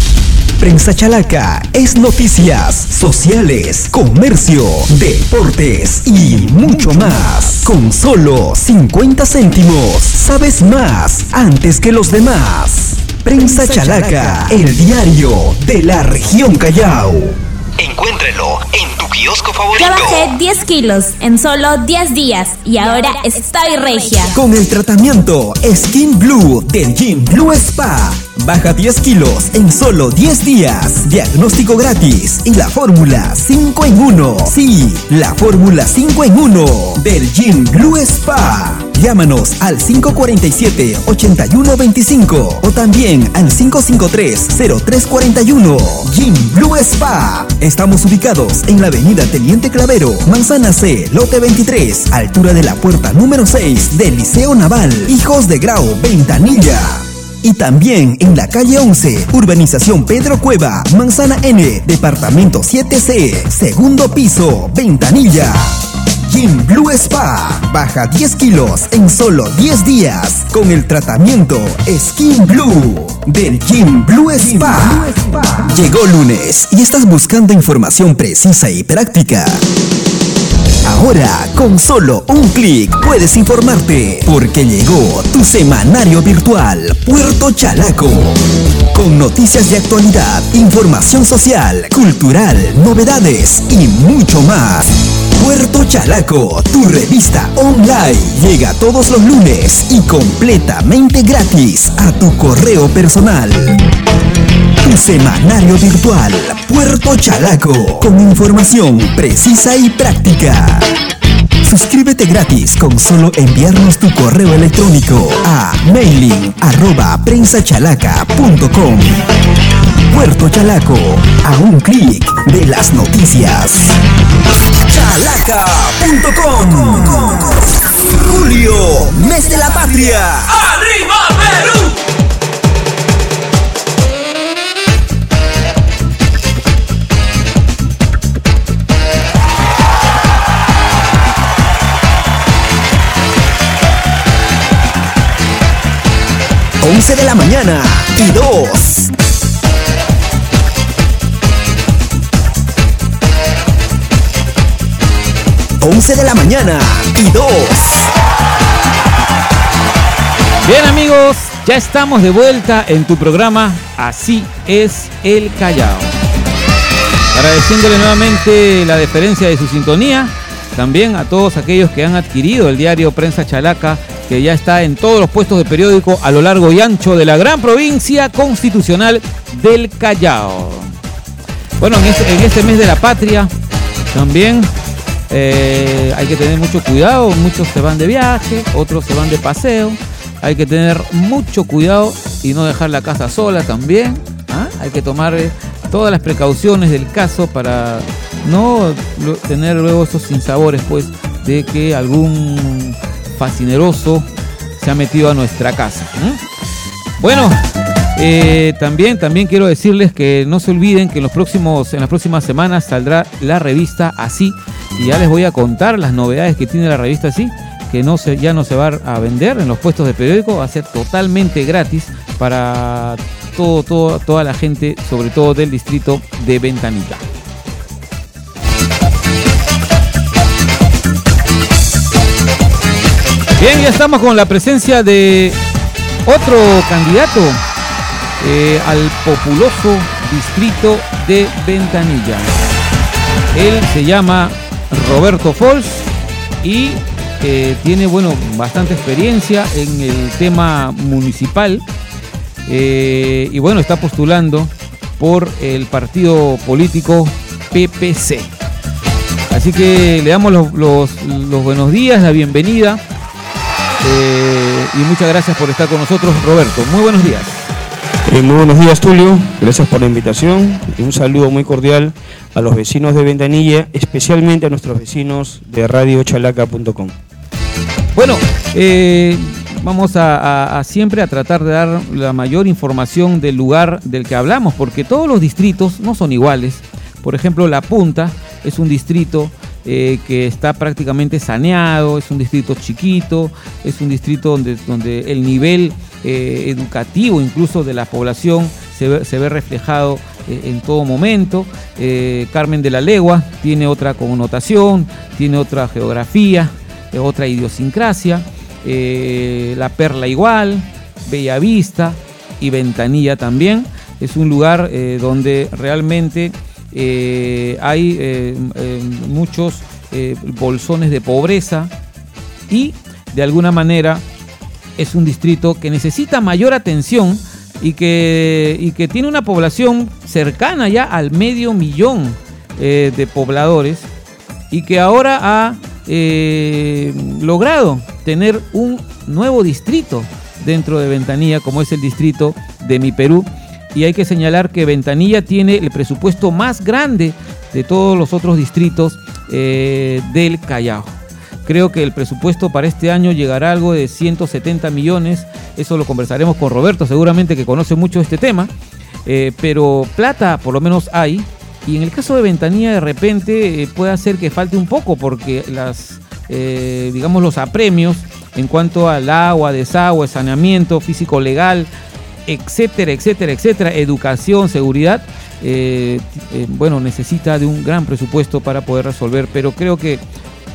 Prensa Chalaca es noticias, sociales, comercio, deportes y mucho más. Con solo cincuenta céntimos, sabes más antes que los demás. Prensa Chalaca, el diario de la región Callao. Encuéntralo en tu kiosco favorito. Ya bajé diez kilos en solo diez días y ahora estoy regia. Con el tratamiento Skin Blue del Gym Blue Spa. Baja diez kilos en solo diez días. Diagnóstico gratis y la fórmula cinco en uno. Sí, la fórmula cinco en uno del Gym Blue Spa. Llámanos al cinco cuatro siete, ocho uno dos cinco o también al cinco cinco tres, cero tres cuatro uno. Gym Blue Spa. Estamos ubicados en la avenida Teniente Clavero, Manzana C, lote veintitrés, altura de la puerta número seis del Liceo Naval, Hijos de Grau, Ventanilla. Y también en la calle once, urbanización Pedro Cueva, Manzana N, departamento siete ce, segundo piso, Ventanilla. Gym Blue Spa. Baja diez kilos en solo diez días con el tratamiento Skin Blue del Gym Blue Spa. Llegó lunes y estás buscando información precisa y práctica. Ahora, con solo un clic puedes informarte, porque llegó tu semanario virtual Puerto Chalaco. Con noticias de actualidad, información social, cultural, novedades y mucho más. Puerto Chalaco, tu revista online, llega todos los lunes y completamente gratis a tu correo personal. Tu semanario virtual Puerto Chalaco, con información precisa y práctica. Suscríbete gratis con solo enviarnos tu correo electrónico a mailing arroba prensachalaca punto com. Puerto Chalaco, a un clic de las noticias. chalaca punto com. Julio, mes de la patria. ¡Arriba Perú! once de la mañana y dos. once de la mañana y dos. Bien, amigos, ya estamos de vuelta en tu programa Así es el Callao. Agradeciéndole nuevamente la deferencia de su sintonía, también a todos aquellos que han adquirido el diario Prensa Chalaca, que ya está en todos los puestos de periódico a lo largo y ancho de la gran provincia constitucional del Callao. Bueno, en este, en este mes de la patria también eh, hay que tener mucho cuidado. Muchos se van de viaje, otros se van de paseo. Hay que tener mucho cuidado y no dejar la casa sola también. ¿Ah? Hay que tomar eh, todas las precauciones del caso para no lo, tener luego esos sinsabores, pues, de que algún fascineroso se ha metido a nuestra casa. ¿eh? Bueno, eh, también, también quiero decirles que no se olviden que en los próximos, en las próximas semanas saldrá la revista Así, y ya les voy a contar las novedades que tiene la revista Así, que no se, ya no se va a vender en los puestos de periódico, va a ser totalmente gratis para todo, todo, toda la gente, sobre todo del distrito de Ventanilla. Bien, ya estamos con la presencia de otro candidato eh, al populoso distrito de Ventanilla. Él se llama Roberto Fols y eh, tiene, bueno, bastante experiencia en el tema municipal eh, y, bueno, está postulando por el partido político P P C. Así que le damos los, los, los buenos días, la bienvenida. Eh, y muchas gracias por estar con nosotros, Roberto. Muy buenos días. Eh, muy buenos días, Tulio. Gracias por la invitación y un saludo muy cordial a los vecinos de Ventanilla, especialmente a nuestros vecinos de radio chalaca punto com. Bueno, eh, vamos a, a, a siempre a tratar de dar la mayor información del lugar del que hablamos, porque todos los distritos no son iguales. Por ejemplo, La Punta es un distrito Eh, que está prácticamente saneado, es un distrito chiquito, es un distrito donde, donde el nivel eh, educativo incluso de la población se ve, se ve reflejado eh, en todo momento. Eh, Carmen de la Legua tiene otra connotación, tiene otra geografía, eh, otra idiosincrasia. Eh, La Perla igual, Bellavista y Ventanilla también. Es un lugar eh, donde realmente Eh, hay eh, eh, muchos eh, bolsones de pobreza y de alguna manera es un distrito que necesita mayor atención y que, y que tiene una población cercana ya al medio millón eh, de pobladores y que ahora ha eh, logrado tener un nuevo distrito dentro de Ventanilla, como es el distrito de Mi Perú. Y hay que señalar que Ventanilla tiene el presupuesto más grande de todos los otros distritos eh, del Callao. Creo que el presupuesto para este año llegará a algo de ciento setenta millones. Eso lo conversaremos con Roberto, seguramente que conoce mucho este tema. Eh, pero plata por lo menos hay. Y en el caso de Ventanilla, de repente eh, puede hacer que falte un poco, porque las, eh, digamos, los apremios en cuanto al agua, desagüe, saneamiento físico legal, etcétera, etcétera, etcétera, educación, seguridad, eh, eh, bueno, necesita de un gran presupuesto para poder resolver, pero creo que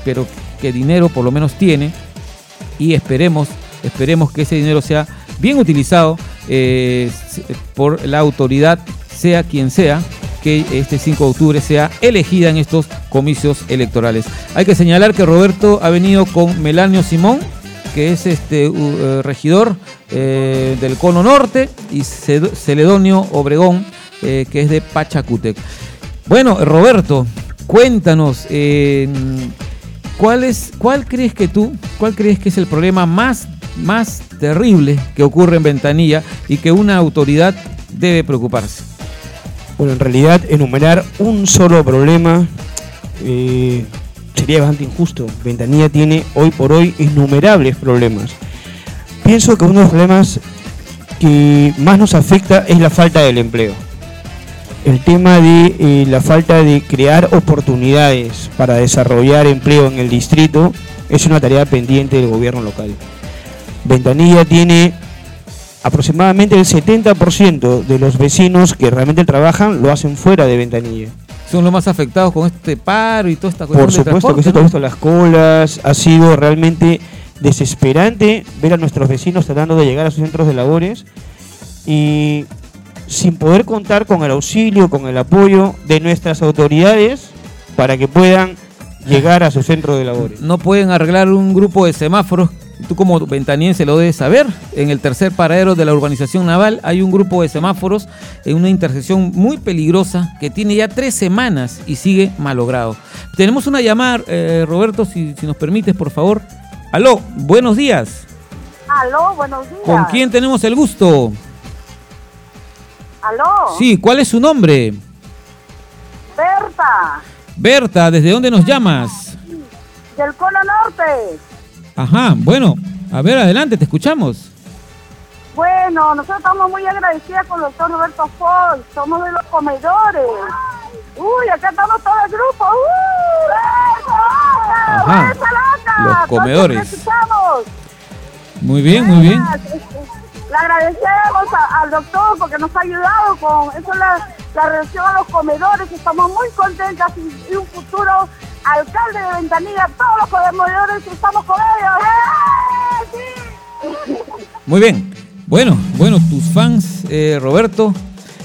pero que dinero por lo menos tiene, y esperemos, esperemos que ese dinero sea bien utilizado eh, por la autoridad, sea quien sea, que este cinco de octubre sea elegida en estos comicios electorales. Hay que señalar que Roberto ha venido con Melanio Simón, que es este uh, regidor eh, del Cono Norte, y Celedonio Obregón, eh, que es de Pachacútec. Bueno, Roberto, cuéntanos, eh, ¿cuál es, cuál crees que tú, cuál crees que es el problema más, más terrible que ocurre en Ventanilla y que una autoridad debe preocuparse? Bueno, en realidad enumerar un solo problema eh, sería bastante injusto. Ventanilla tiene hoy por hoy innumerables problemas. Pienso que uno de los problemas que más nos afecta es la falta del empleo. El tema de eh, la falta de crear oportunidades para desarrollar empleo en el distrito es una tarea pendiente del gobierno local. Ventanilla tiene aproximadamente el setenta por ciento de los vecinos que realmente trabajan lo hacen fuera de Ventanilla. Son los más afectados con este paro y toda esta cuestión. Por supuesto que sí, todo esto, las colas, ha sido realmente desesperante ver a nuestros vecinos tratando de llegar a sus centros de labores y sin poder contar con el auxilio, con el apoyo de nuestras autoridades para que puedan llegar a su centro de labores. No pueden arreglar un grupo de semáforos. Tú como ventaniense lo debes saber. En el tercer paradero de la urbanización Naval hay un grupo de semáforos en una intersección muy peligrosa que tiene ya tres semanas y sigue malogrado. Tenemos una llamada, eh, Roberto, si, si nos permites, por favor. Aló, buenos días. Aló, buenos días. ¿Con quién tenemos el gusto? Aló. Sí, ¿cuál es su nombre? Berta. Berta, ¿desde dónde nos llamas? Del Cono Norte. Ajá, bueno, a ver, adelante, te escuchamos. Bueno, nosotros estamos muy agradecidas con el doctor Roberto Fol, somos de los comedores. Uy, acá estamos todo el grupo. ¡Uh! Ajá, ¡Esa loca! los comedores. Entonces, escuchamos. Muy bien, muy bien. Le agradecemos a, al doctor porque nos ha ayudado con eso, la, la relación a los comedores. Estamos muy contentas y, y un futuro alcalde de Ventanilla, todos los comedores estamos con ellos. ¡Eh! ¡Sí! Muy bien. Bueno, bueno, tus fans, eh, Roberto,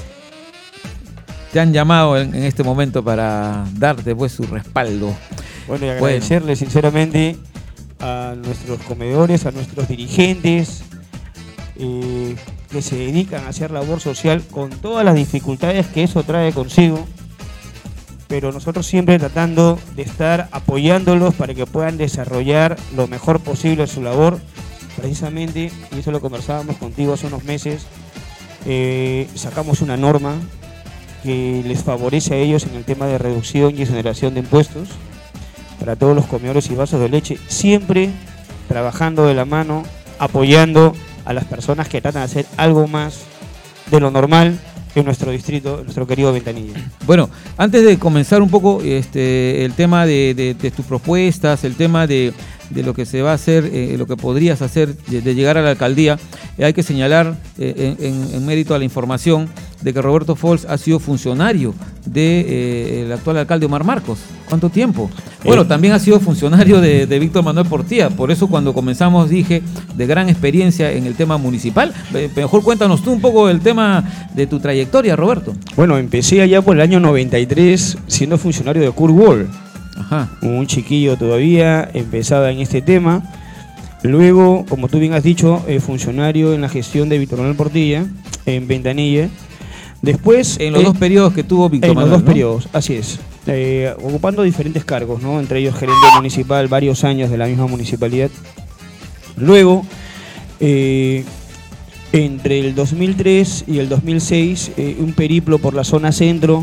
te han llamado en, en este momento para darte pues su respaldo. Bueno, y agradecerle bueno. sinceramente a nuestros comedores, a nuestros dirigentes eh, que se dedican a hacer labor social con todas las dificultades que eso trae consigo, pero nosotros siempre tratando de estar apoyándolos para que puedan desarrollar lo mejor posible su labor. Precisamente, y eso lo conversábamos contigo hace unos meses, eh, sacamos una norma que les favorece a ellos en el tema de reducción y exoneración de impuestos para todos los comedores y vasos de leche, siempre trabajando de la mano, apoyando a las personas que tratan de hacer algo más de lo normal en nuestro distrito, en nuestro querido Ventanilla. Bueno, antes de comenzar un poco este, el tema de, de, de tus propuestas, el tema de, de lo que se va a hacer, eh, lo que podrías hacer de, de llegar a la alcaldía, eh, hay que señalar eh, en, en mérito a la información de que Roberto Fols ha sido funcionario del de, eh, actual alcalde Omar Marcos. ¿Cuánto tiempo? Bueno, eh. también ha sido funcionario de, de Víctor Manuel Portilla. Por eso cuando comenzamos dije de gran experiencia en el tema municipal. Eh, mejor cuéntanos tú un poco del tema de tu trayectoria, Roberto. Bueno, empecé allá por el año noventa y tres siendo funcionario de Kurt Wall. Ajá. Un chiquillo todavía, empezaba en este tema. Luego, como tú bien has dicho, eh, funcionario en la gestión de Víctor Manuel Portilla en Ventanilla. Después, en los eh, dos periodos que tuvo Víctor Manuel. En los dos ¿no? periodos, así es. Eh, ocupando diferentes cargos, ¿no? Entre ellos gerente municipal, varios años de la misma municipalidad. Luego, eh, entre el dos mil tres y el dos mil seis, eh, un periplo por la zona centro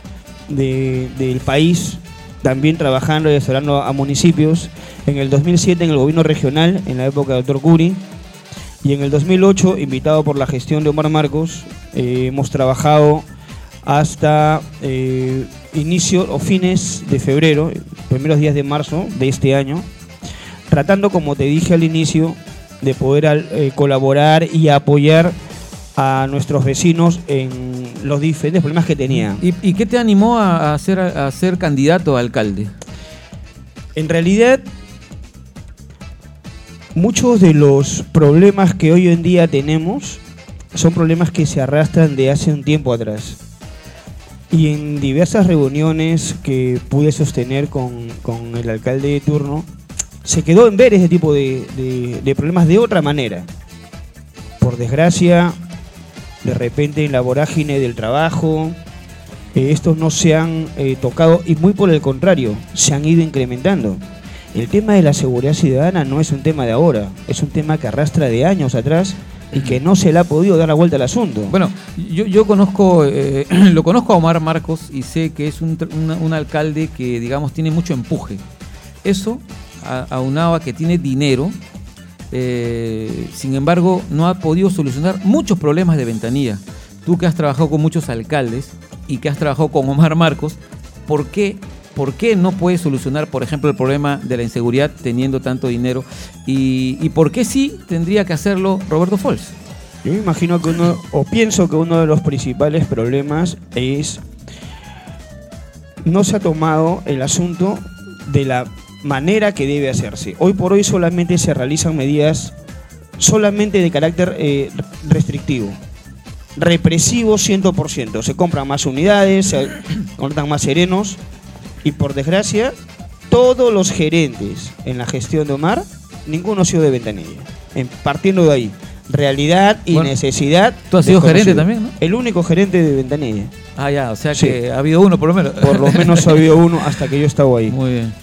de, del país, también trabajando y asesorando a municipios. En el dos mil siete en el gobierno regional, en la época del doctor Curi. Y en el dos mil ocho, invitado por la gestión de Omar Marcos, eh, hemos trabajado hasta eh, inicio o fines de febrero, primeros días de marzo de este año, tratando, como te dije al inicio, de poder eh, colaborar y apoyar a nuestros vecinos en los diferentes problemas que tenían. ¿Y, y qué te animó a, a, ser, a ser candidato a alcalde? En realidad, muchos de los problemas que hoy en día tenemos son problemas que se arrastran de hace un tiempo atrás. Y en diversas reuniones que pude sostener con, con el alcalde de turno, se quedó en ver ese tipo de, de, de problemas de otra manera. Por desgracia, de repente en la vorágine del trabajo, eh, estos no se han eh, tocado y muy por el contrario, se han ido incrementando. El tema de la seguridad ciudadana no es un tema de ahora, es un tema que arrastra de años atrás y que no se le ha podido dar la vuelta al asunto. Bueno, yo, yo conozco, eh, lo conozco a Omar Marcos y sé que es un, un, un alcalde que, digamos, tiene mucho empuje. Eso, aunado a que tiene dinero, eh, sin embargo, no ha podido solucionar muchos problemas de Ventanilla. Tú que has trabajado con muchos alcaldes y que has trabajado con Omar Marcos, ¿por qué? ¿Por qué no puede solucionar, por ejemplo, el problema de la inseguridad teniendo tanto dinero? ¿Y, y por qué sí tendría que hacerlo Roberto Fols? Yo me imagino que uno, o pienso que uno de los principales problemas es no se ha tomado el asunto de la manera que debe hacerse. Hoy por hoy solamente se realizan medidas solamente de carácter eh, restrictivo. Represivo cien por ciento. Se compran más unidades, se contratan más serenos. Y por desgracia, todos los gerentes en la gestión de Omar, ninguno ha sido de Ventanilla. En, partiendo de ahí, realidad y bueno, necesidad. ¿Tú has sido gerente también, no? El único gerente de Ventanilla. Ah, ya, o sea que sí. Ha habido uno por lo menos. Por lo menos ha habido uno hasta que yo estaba ahí. Muy bien.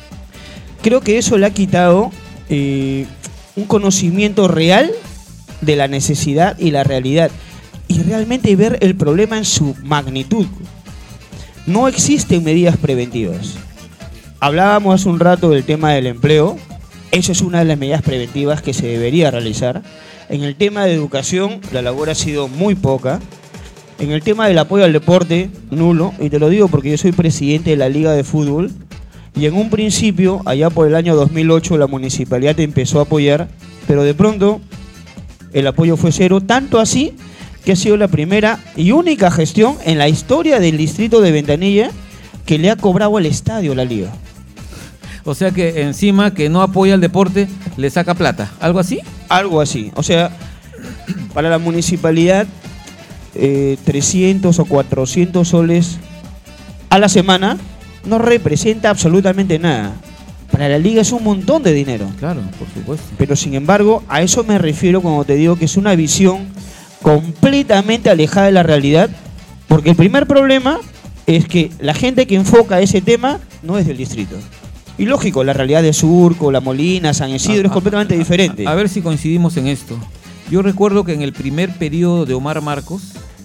Creo que eso le ha quitado eh, un conocimiento real de la necesidad y la realidad. Y realmente ver el problema en su magnitud. No existen medidas preventivas. Hablábamos hace un rato del tema del empleo. Esa es una de las medidas preventivas que se debería realizar. En el tema de educación, la labor ha sido muy poca. En el tema del apoyo al deporte, nulo. Y te lo digo porque yo soy presidente de la Liga de Fútbol. Y en un principio, allá por el año dos mil ocho, la municipalidad empezó a apoyar. Pero de pronto, el apoyo fue cero. Tanto así que ha sido la primera y única gestión en la historia del distrito de Ventanilla que le ha cobrado al estadio la liga. O sea que encima que no apoya el deporte, le saca plata. ¿Algo así? Algo así. O sea, para la municipalidad, eh, trescientos o cuatrocientos soles a la semana no representa absolutamente nada. Para la liga es un montón de dinero. Claro, por supuesto. Pero sin embargo, a eso me refiero cuando te digo que es una visión completamente alejada de la realidad, porque el primer problema es que la gente que enfoca ese tema no es del distrito. Y lógico, la realidad de Surco, La Molina, San Isidro a, es completamente a, diferente. A, a ver si coincidimos en esto. Yo recuerdo que en el primer periodo de Omar Marcos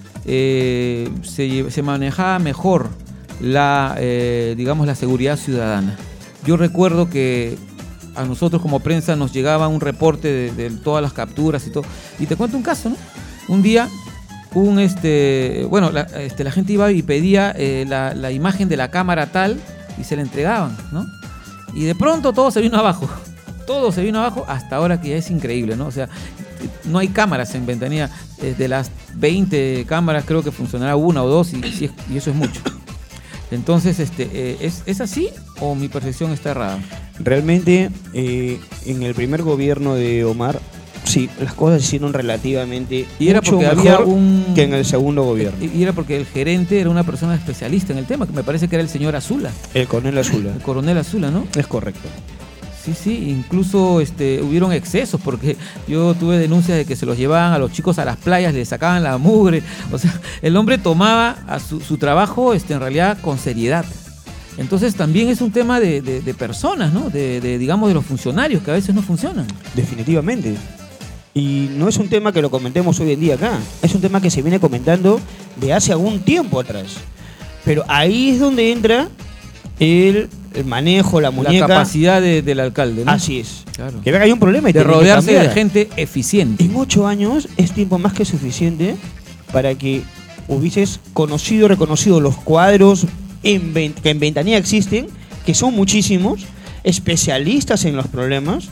eh, se, se manejaba mejor la, eh, digamos, la seguridad ciudadana. Yo recuerdo que a nosotros como prensa nos llegaba un reporte de, de todas las capturas y todo. Y te cuento un caso, ¿no? Un día, un este, bueno, la, este, la gente iba y pedía eh, la, la imagen de la cámara tal y se la entregaban, ¿no? Y de pronto todo se vino abajo. Todo se vino abajo hasta ahora, que ya es increíble, ¿no? O sea, no hay cámaras en Ventanilla. De las veinte cámaras creo que funcionará una o dos y, y eso es mucho. Entonces, este, eh, ¿es, ¿es así o mi percepción está errada? Realmente, eh, en el primer gobierno de Omar, sí, las cosas se hicieron relativamente y era mucho porque mejor había un que en el segundo gobierno. Y era porque el gerente era una persona especialista en el tema, que me parece que era el señor Azula. El coronel Azula. El coronel Azula, ¿no? Es correcto. Sí, sí, incluso este, hubieron excesos, porque yo tuve denuncias de que se los llevaban a los chicos a las playas, les sacaban la mugre. O sea, el hombre tomaba a su, su trabajo este, en realidad con seriedad. Entonces también es un tema de, de, de personas, ¿no? De, de, digamos, de los funcionarios que a veces no funcionan. Definitivamente. Y no es un tema que lo comentemos hoy en día acá, es un tema que se viene comentando de hace algún tiempo atrás. Pero ahí es donde entra el, el manejo, la muñeca. La capacidad de, del alcalde, ¿no? Así es. Claro. Que vea que hay un problema y de rodearse de gente eficiente. En ocho años es tiempo más que suficiente para que hubieses conocido, reconocido los cuadros en, que en Ventanilla existen, que son muchísimos, especialistas en los problemas,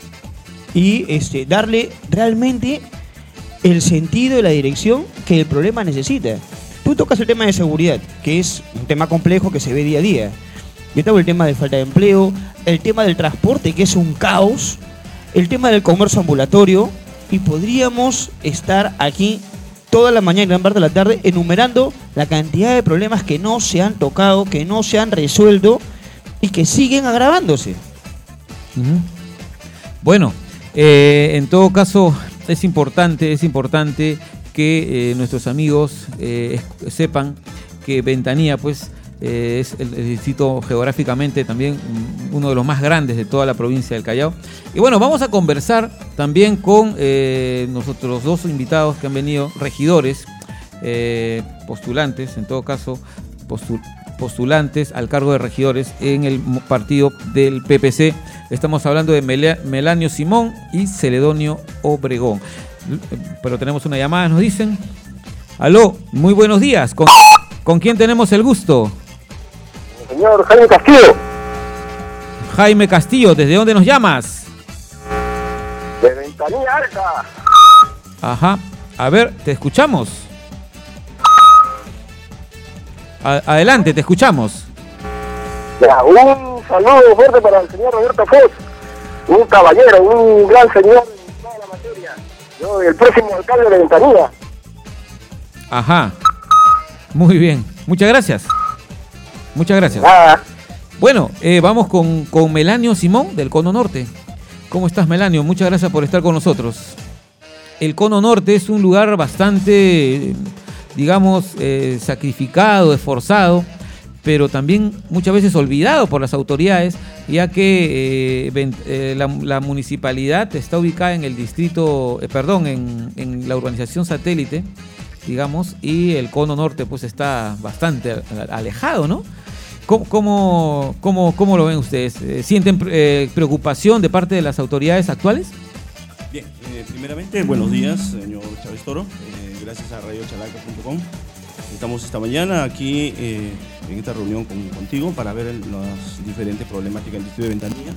y este, darle realmente el sentido y la dirección que el problema necesita. Tú tocas el tema de seguridad, que es un tema complejo que se ve día a día, Metamos el tema de falta de empleo, el tema del transporte, que es un caos, el tema del comercio ambulatorio, y podríamos estar aquí toda la mañana y gran parte de la tarde enumerando la cantidad de problemas que no se han tocado, que no se han resuelto y que siguen agravándose. Uh-huh. Bueno, eh, en todo caso es importante, es importante que eh, nuestros amigos eh, sepan que Ventanilla, pues, eh, es el, el distrito geográficamente también uno de los más grandes de toda la provincia del Callao. Y bueno, vamos a conversar también con eh, nosotros dos invitados que han venido, regidores, eh, postulantes, en todo caso, postul postulantes al cargo de regidores en el partido del P P C. Estamos hablando de Mel Melanio Simón y Celedonio Obregón. Pero tenemos una llamada, nos dicen. Aló, muy buenos días. ¿Con, ¿con quién tenemos el gusto? Señor Jaime Castillo. Jaime Castillo, ¿desde dónde nos llamas? De Ventanilla Alta. Ajá, a ver, te escuchamos. A adelante, te escuchamos. Ya, un saludo fuerte para el señor Roberto Foz, un caballero, un gran señor en toda la materia. Yo, el próximo alcalde de Ventanilla. Ajá, muy bien, muchas gracias. Muchas gracias. Nada. Bueno, eh, vamos con, con Melanio Simón del Cono Norte. ¿Cómo estás, Melanio? Muchas gracias por estar con nosotros. El Cono Norte es un lugar bastante, digamos, eh, sacrificado, esforzado, pero también muchas veces olvidado por las autoridades, ya que eh, eh, la, la municipalidad está ubicada en el distrito, eh, perdón, en, en la urbanización satélite, digamos, y el Cono Norte pues está bastante alejado, ¿no? ¿Cómo, cómo, cómo, cómo lo ven ustedes? ¿Sienten eh, preocupación de parte de las autoridades actuales? Bien, eh, primeramente, buenos días, señor Chávez Toro. Eh, gracias a radio chalaca punto com. Estamos esta mañana aquí eh, en esta reunión con, contigo para ver el, las diferentes problemáticas del distrito de Ventanilla.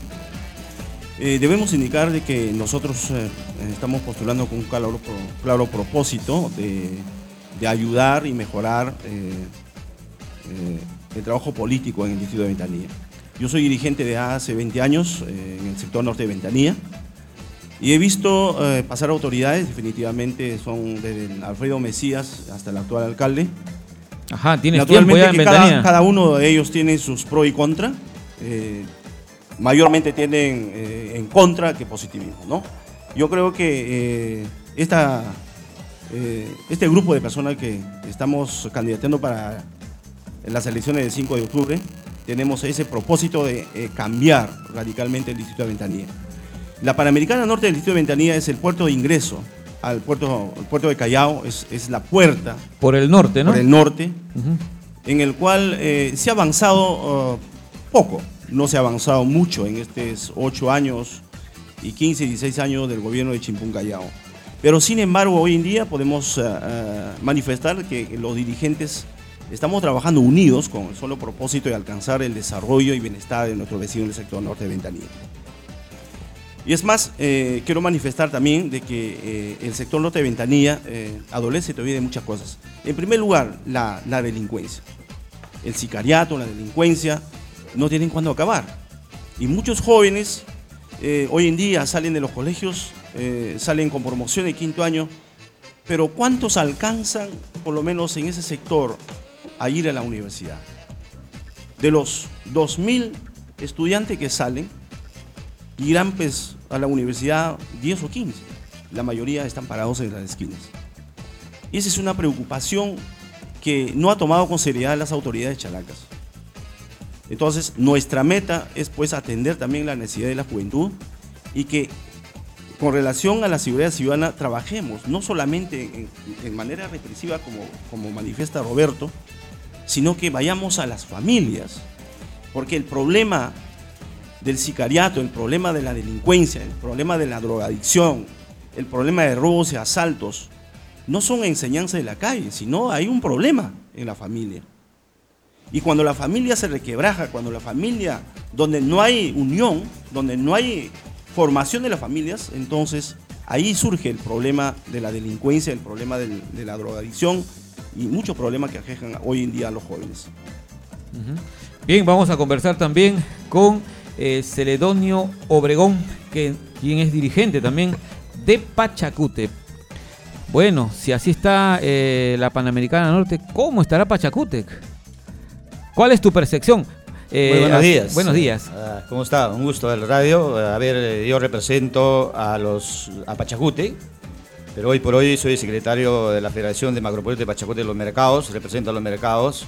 Eh, debemos indicar de que nosotros eh, estamos postulando con un claro, claro propósito de, de ayudar y mejorar eh, eh, el trabajo político en el distrito de Ventanilla. Yo soy dirigente de hace veinte años eh, en el sector norte de Ventanilla y he visto eh, pasar autoridades, definitivamente son desde el Alfredo Mesías hasta el actual alcalde. Ajá, tienes tiempo ya en que Ventanilla. Cada, cada uno de ellos tiene sus pros y contras. Eh, mayormente tienen eh, en contra que positivismo, ¿no? Yo creo que eh, esta, eh, este grupo de personas que estamos candidateando para las elecciones del cinco de octubre, tenemos ese propósito de eh, cambiar radicalmente el distrito de Ventanilla. La Panamericana Norte del distrito de Ventanilla es el puerto de ingreso al puerto, el puerto de Callao, es, es la puerta. Por el norte, ¿no? Por el norte, uh-huh. En el cual eh, se ha avanzado uh, poco. No se ha avanzado mucho en estos ocho años y quince, dieciséis años del gobierno de Chimpún Callao. Pero sin embargo, hoy en día podemos uh, uh, manifestar que los dirigentes estamos trabajando unidos con el solo propósito de alcanzar el desarrollo y bienestar de nuestros vecinos del sector norte de Ventanilla. Y es más, eh, quiero manifestar también de que eh, el sector norte de Ventanilla eh, adolece todavía de muchas cosas. En primer lugar, la, la delincuencia. El sicariato, la delincuencia, no tienen cuándo acabar. Y muchos jóvenes eh, hoy en día salen de los colegios, eh, salen con promoción de quinto año, pero ¿cuántos alcanzan, por lo menos en ese sector, a ir a la universidad? De los dos mil estudiantes que salen, irán pues, a la universidad diez o quince. La mayoría están parados en las esquinas. Y esa es una preocupación que no ha tomado con seriedad las autoridades chalacas. Entonces, nuestra meta es pues atender también la necesidad de la juventud y que con relación a la seguridad ciudadana trabajemos, no solamente en, en manera represiva como, como manifiesta Roberto, sino que vayamos a las familias, porque el problema del sicariato, el problema de la delincuencia, el problema de la drogadicción, el problema de robos y asaltos, no son enseñanzas de la calle, sino hay un problema en la familia. Y cuando la familia se requebraja, cuando la familia, donde no hay unión, donde no hay formación de las familias, entonces ahí surge el problema de la delincuencia, el problema del, de la drogadicción y muchos problemas que aquejan hoy en día a los jóvenes. Uh-huh. Bien, vamos a conversar también con eh, Celedonio Obregón, que, quien es dirigente también de Pachacútec. Bueno, si así está eh, la Panamericana Norte, ¿cómo estará Pachacútec? ¿Cuál es tu percepción? Eh, Muy buenos días. Buenos días. Uh, ¿Cómo está? Un gusto del radio. A ver, yo represento a los a Pachacútec, pero hoy por hoy soy secretario de la Federación de Macroproyectos de Pachacútec de los Mercados, represento a los mercados.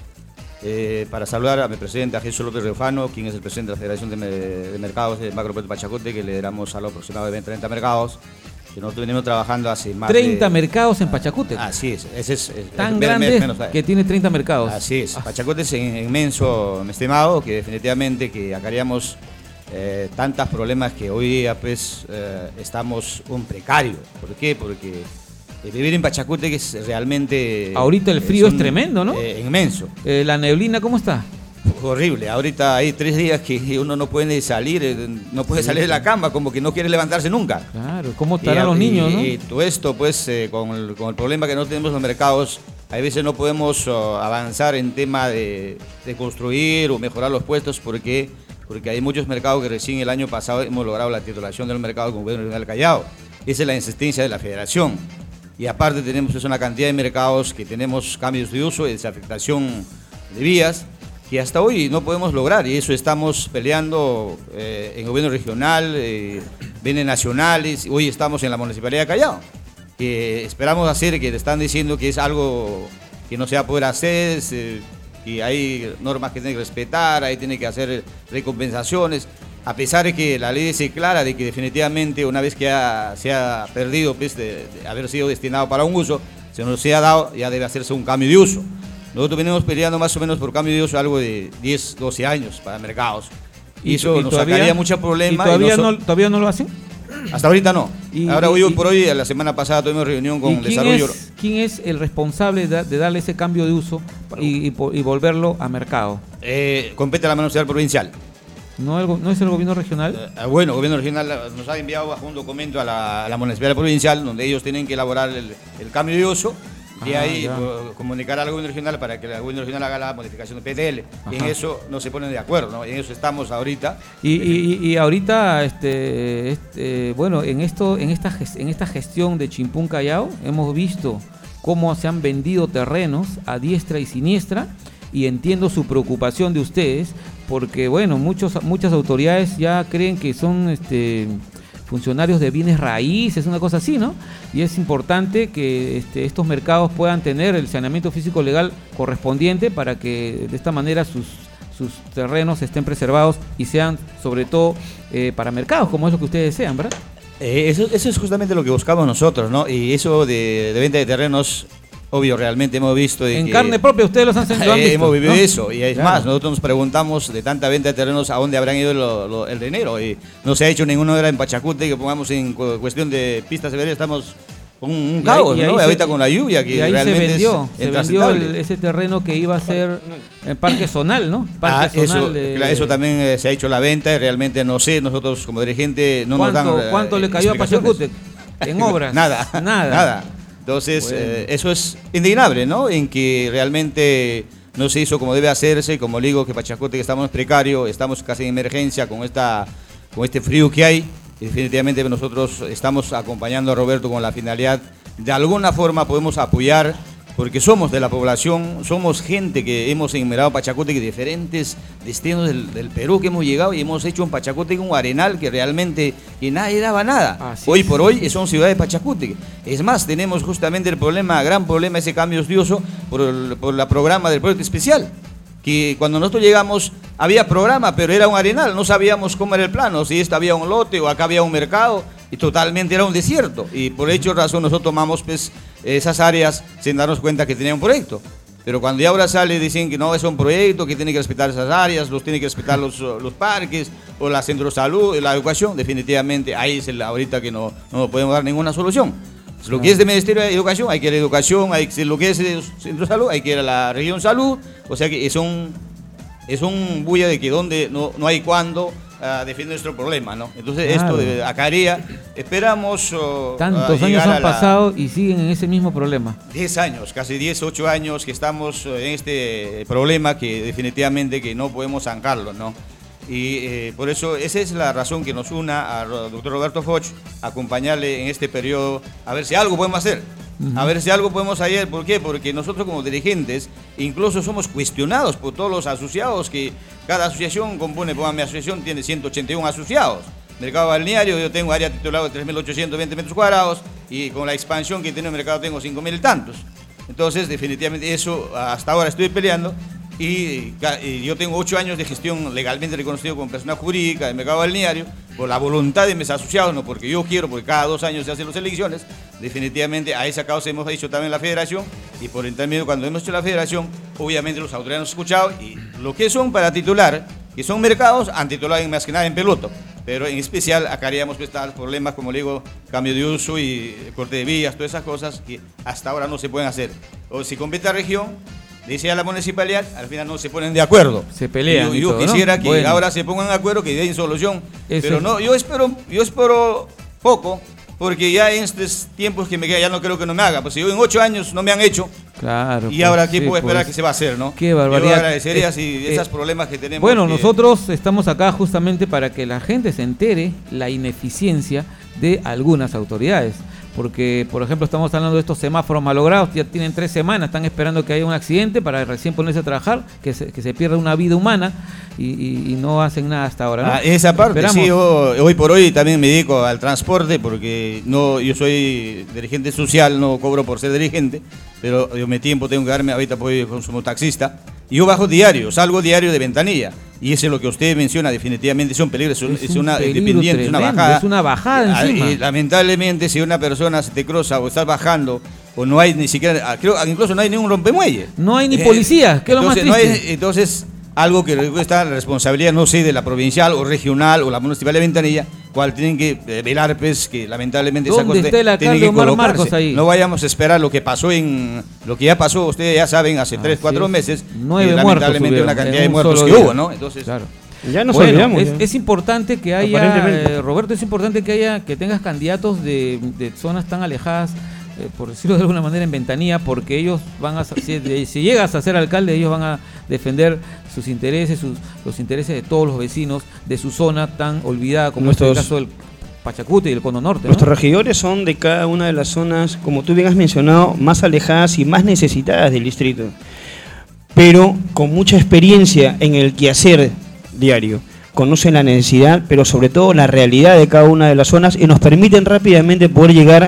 Eh, para saludar a mi presidente, a Jesús López Riofano, quien es el presidente de la Federación de, de Mercados de Macroproyectos de Pachacútec, que lideramos a lo aproximadamente treinta mercados. Que nosotros venimos trabajando hace más treinta de... mercados en Pachacútec. Así es, ese es, es tan es, grande menos, que tiene treinta mercados. Así es, Pachacútec es inmenso, mi estimado, que definitivamente que acaríamos eh, tantos problemas que hoy día pues eh, estamos un precario. ¿Por qué? Porque eh, vivir en Pachacútec es realmente... Ahorita el frío es, un, es tremendo, ¿no? Eh, inmenso. Eh, la neblina, ¿cómo está? Horrible, ahorita hay tres días que uno no puede salir, no puede salir de la cama, como que no quiere levantarse nunca. Claro, ¿cómo estarán los niños, y, no? Y todo esto, pues, eh, con, el, con el problema que no tenemos en los mercados, a veces no podemos uh, avanzar en tema de, de construir o mejorar los puestos, porque, porque hay muchos mercados que recién el año pasado hemos logrado la titulación del mercado con el gobierno regional del Callao. Esa es la insistencia de la federación. Y aparte tenemos pues, una cantidad de mercados que tenemos cambios de uso y desafectación de vías, que hasta hoy no podemos lograr, y eso estamos peleando eh, en gobierno regional, eh, bienes nacionales. Hoy estamos en la Municipalidad de Callao, que esperamos hacer, que te están diciendo que es algo que no se va a poder hacer, se, que hay normas que tienen que respetar, ahí tiene que hacer recompensaciones, a pesar de que la ley dice clara de que definitivamente una vez que ha, se ha perdido pues, de, de haber sido destinado para un uso, se nos se ha dado, ya debe hacerse un cambio de uso. Nosotros venimos peleando más o menos por cambio de uso algo de diez, doce años para mercados. Y, y eso y nos todavía, sacaría muchos problemas. ¿Y todavía, y no, todavía no lo hacen? Hasta ahorita no. Y, Ahora, y, hoy por hoy, la semana pasada tuvimos reunión con ¿y quién Desarrollo. Es, ¿Quién es el responsable de, de darle ese cambio de uso y, y, y volverlo a mercado? Eh, compete a la Municipalidad Provincial. ¿No, el, ¿No es el gobierno regional? Eh, bueno, el gobierno regional nos ha enviado bajo un documento a la, a la Municipalidad Provincial, donde ellos tienen que elaborar el, el cambio de uso. De ah, ahí uh, comunicar al gobierno regional para que el gobierno regional haga la modificación de P T L. Y en eso no se ponen de acuerdo, ¿no? En eso estamos ahorita. Y, y, y ahorita, este, este, bueno, en esto, en esta, en esta gestión de Chimpún Callao hemos visto cómo se han vendido terrenos a diestra y siniestra, y entiendo su preocupación de ustedes, porque bueno, muchos, muchas autoridades ya creen que son este funcionarios de bienes raíces, una cosa así, ¿no? Y es importante que este, estos mercados puedan tener el saneamiento físico legal correspondiente para que de esta manera sus, sus terrenos estén preservados y sean sobre todo eh, para mercados, como es lo que ustedes desean, ¿verdad? Eh, eso, eso es justamente lo que buscamos nosotros, ¿no? Y eso de, de venta de terrenos, obvio, realmente hemos visto... De en que, carne propia ustedes los han, lo han eh, visto, hemos vivido ¿no? eso, y es claro. más, nosotros nos preguntamos de tanta venta de terrenos a dónde habrán ido lo, lo, el dinero, y no se ha hecho ninguna obra en Pachacútec, que pongamos en cuestión de pistas severas, estamos con un, un caos, ¿no? Se, ahorita con la lluvia, que y ahí realmente se vendió, es se vendió el, ese terreno que iba a ser el Parque Zonal, ¿no? Parque ah, Zonal eso, de... claro, eso también eh, se ha hecho la venta, y realmente no sé, nosotros como dirigente no nos dan... ¿Cuánto, ¿cuánto eh, le cayó a Pachacútec en obras? Nada, nada. nada. Entonces, bueno. eh, eso es indignable, ¿no? En que realmente no se hizo como debe hacerse. Como le digo, que Pachacútec estamos precario, estamos casi en emergencia con, esta, con este frío que hay. Y definitivamente nosotros estamos acompañando a Roberto con la finalidad, de alguna forma podemos apoyar, porque somos de la población, somos gente que hemos emigrado a Pachacútec de diferentes destinos del, del Perú que hemos llegado, y hemos hecho en Pachacútec un arenal que realmente que nadie daba nada. Así hoy es. Por hoy son ciudades de Pachacútec. Es más, tenemos justamente el problema, gran problema, ese cambio estudioso por el, por el programa del proyecto especial, que cuando nosotros llegamos había programa, pero era un arenal, no sabíamos cómo era el plano, si esto había un lote o acá había un mercado, y totalmente era un desierto, y por hecho razón nosotros tomamos pues esas áreas sin darnos cuenta que tenía un proyecto. Pero cuando ya ahora sale dicen que no es un proyecto, que tiene que respetar esas áreas, los tiene que respetar los, los parques o la centro de salud, la educación, definitivamente ahí es el, ahorita que no, no podemos dar ninguna solución. Lo que es del Ministerio de Educación, hay que ir a Educación, hay que, lo que es el Centro de Salud, hay que ir a la Región Salud, o sea que es un, es un bulla de que donde no, no hay cuándo, a defender nuestro problema, ¿no? Entonces Claro. esto de acaría, esperamos oh, Tantos a años llegar a han la- pasado y siguen en ese mismo problema. diez años, casi diez, ocho años que estamos eh, en este problema que definitivamente que no podemos zanjarlo, ¿no? Y eh, por eso esa es la razón que nos una al doctor Roberto Foch, acompañarle en este periodo, a ver si algo podemos hacer. Ujú. A ver si algo podemos hacer. ¿Por qué? Porque nosotros como dirigentes incluso somos cuestionados por todos los asociados que cada asociación compone, pues mi asociación tiene ciento ochenta y uno asociados. Mercado balneario, yo tengo área titulada de tres mil ochocientos veinte metros cuadrados y con la expansión que tiene el mercado tengo cinco mil y tantos. Entonces, definitivamente eso hasta ahora estoy peleando y, ca- y yo tengo ocho años de gestión legalmente reconocido como persona jurídica del mercado balneario por la voluntad de mis asociados, no porque yo quiero, porque cada dos años se hacen las elecciones. Definitivamente a esa causa hemos hecho también la federación y por intermedio cuando hemos hecho la federación, obviamente los autoridades nos han escuchado y lo que son para titular, que son mercados, han titulado en más que nada en peloto. Pero en especial acá haríamos pues, tal problemas como le digo, cambio de uso y corte de vías, todas esas cosas que hasta ahora no se pueden hacer. O si compete la región, dice a la municipalidad, al final no se ponen de acuerdo. Se pelean Yo, y yo todo, ¿no? quisiera que Bueno. ahora se pongan de acuerdo, que den solución. Eso Pero es. no, yo espero, yo espero poco, porque ya en estos tiempos que me quedan ya no creo que no me haga. Pues si yo en ocho años no me han hecho, Claro. y pues, ahora qué sí, puedo esperar pues. que se va a hacer, ¿no? Qué barbaridad. Yo agradecería Eh, si eh, esos problemas que tenemos. Bueno, que- nosotros estamos acá justamente para que la gente se entere la ineficiencia de algunas autoridades. Porque, por ejemplo, estamos hablando de estos semáforos malogrados, ya tienen tres semanas, están esperando que haya un accidente para recién ponerse a trabajar, que se, que se pierda una vida humana y, y- y no hacen nada hasta ahora, ¿no? Ah, esa parte, Esperamos. sí, yo, hoy por hoy también me dedico al transporte porque no, yo soy dirigente social, no cobro por ser dirigente, pero yo mi tiempo tengo que darme, ahorita voy como taxista, y yo bajo diario, salgo diario de Ventanilla, y eso es lo que usted menciona, definitivamente es un peligro, es, un- Es es un una peligro independiente, es una tremendo, bajada. es una bajada Ah, encima. Y lamentablemente si una persona se te cruza o estás bajando, o no hay ni siquiera, ah, creo que incluso no hay ningún rompemuelle. No hay ni Eh, policía, que es lo más entonces, no hay- triste. entonces, algo que está la responsabilidad, no sé, de la provincial o regional o la municipal de Ventanilla, cual tienen que eh, velar, pues, que lamentablemente esa ¿Dónde cosa está el tiene alcalde que Omar colocarse. Marcos ahí? No vayamos a esperar lo que pasó en, lo que ya pasó, ustedes ya saben, hace tres, cuatro es. meses, Nueve y muertos lamentablemente hubieron una cantidad en de un muertos solo que día. hubo, ¿no? Entonces, Claro. Ya nos Bueno, olvidamos, es, ya. es importante que haya, Aparentemente. eh, Roberto, es importante que haya, que tengas candidatos de, de zonas tan alejadas, eh, por decirlo de alguna manera, en Ventanilla, porque ellos van a, si, de- si llegas a ser alcalde, ellos van a defender sus intereses, sus, los intereses de todos los vecinos de su zona tan olvidada como es el Nuestros- caso del Pachacute y el Cono Norte, ¿no? Nuestros regidores son de cada una de las zonas, como tú bien has mencionado, más alejadas y más necesitadas del distrito, pero con mucha experiencia en el quehacer diario. Conocen la necesidad, pero sobre todo la realidad de cada una de las zonas y nos permiten rápidamente poder llegar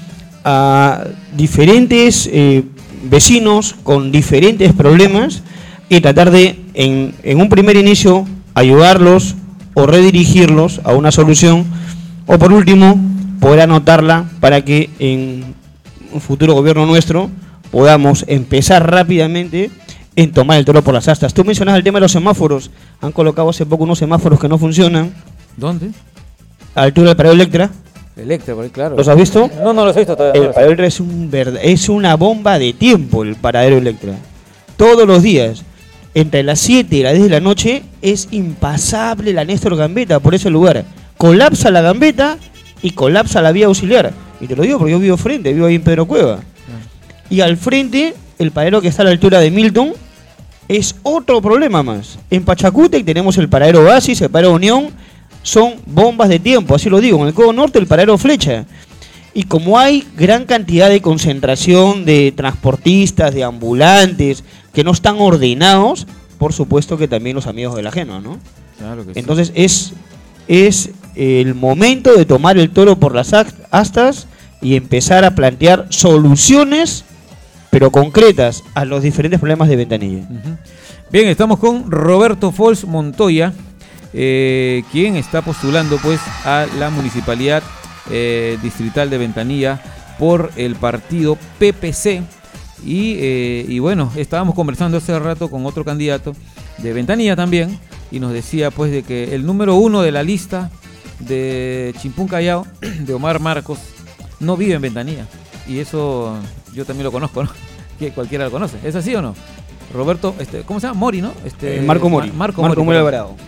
a diferentes eh, vecinos con diferentes problemas y tratar de, en, en un primer inicio, ayudarlos o redirigirlos a una solución, o por último, poder anotarla para que en un futuro gobierno nuestro podamos empezar rápidamente en tomar el toro por las astas. Tú mencionas el tema de los semáforos. Han colocado hace poco unos semáforos que no funcionan. ¿Dónde? A la altura del Paradero Electra. Electra, porque claro. ¿Los has visto? No, no los he visto todavía. El Paradero Electra es, un verd- es una bomba de tiempo, el Paradero Electra. Todos los días, entre las siete y las diez de la noche, es impasable la Néstor Gambetta por ese lugar. Colapsa la Gambetta y colapsa la vía auxiliar. Y te lo digo porque yo vivo frente, vivo ahí en Pedro Cueva. Y al frente, el paradero que está a la altura de Milton, es otro problema más. En Pachacútec tenemos el paradero Oasis, el paradero Unión, son bombas de tiempo, así lo digo. En el Codo Norte el paradero Flecha. Y como hay gran cantidad de concentración de transportistas, de ambulantes, que no están ordenados, por supuesto que también los amigos del ajeno, ¿no? Claro que sí. Entonces es, es el momento de tomar el toro por las act- astas y empezar a plantear soluciones, pero concretas, a los diferentes problemas de Ventanilla. Ujú. Bien, estamos con Roberto Fols Montoya, eh, quien está postulando pues a la municipalidad eh, distrital de Ventanilla por el partido P P C. Y, eh, y bueno, estábamos conversando hace rato con otro candidato de Ventanilla también, y nos decía pues de que el número uno de la lista de Chimpún Callao, de Omar Marcos, no vive en Ventanilla. Y eso yo también lo conozco, ¿no? Que cualquiera lo conoce. ¿Es así o no? Roberto, este, ¿cómo se llama? Mori, ¿no? Este, Eh, Marco Mori. Ma- Marco, Marco Mori, Mori perdón. Alvarado.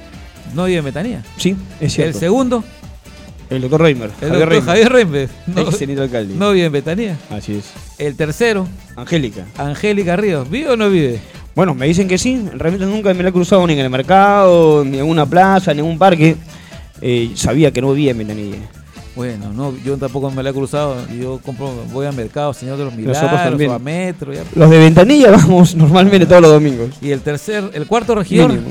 no vive en Ventanilla. Sí, es cierto. El segundo, el doctor Reimer. el doctor Reimer. Javier Reimer, no, Ex teniente alcalde. no vive en Ventanilla. Así es. El tercero, Angélica. Angélica Ríos, ¿vive o no vive? Bueno, me dicen que sí. Realmente nunca me la he cruzado ni en el mercado, ni en una plaza, ni en un parque. Eh, sabía que no vivía en Ventanilla. Bueno, no, yo tampoco me la he cruzado. Yo compro, voy al mercado, Señor de los Nosotros Milagros, también. o a Metro. Ya. Los de Ventanilla vamos normalmente todos los domingos. Y el tercer, el cuarto regidor. Mínimo.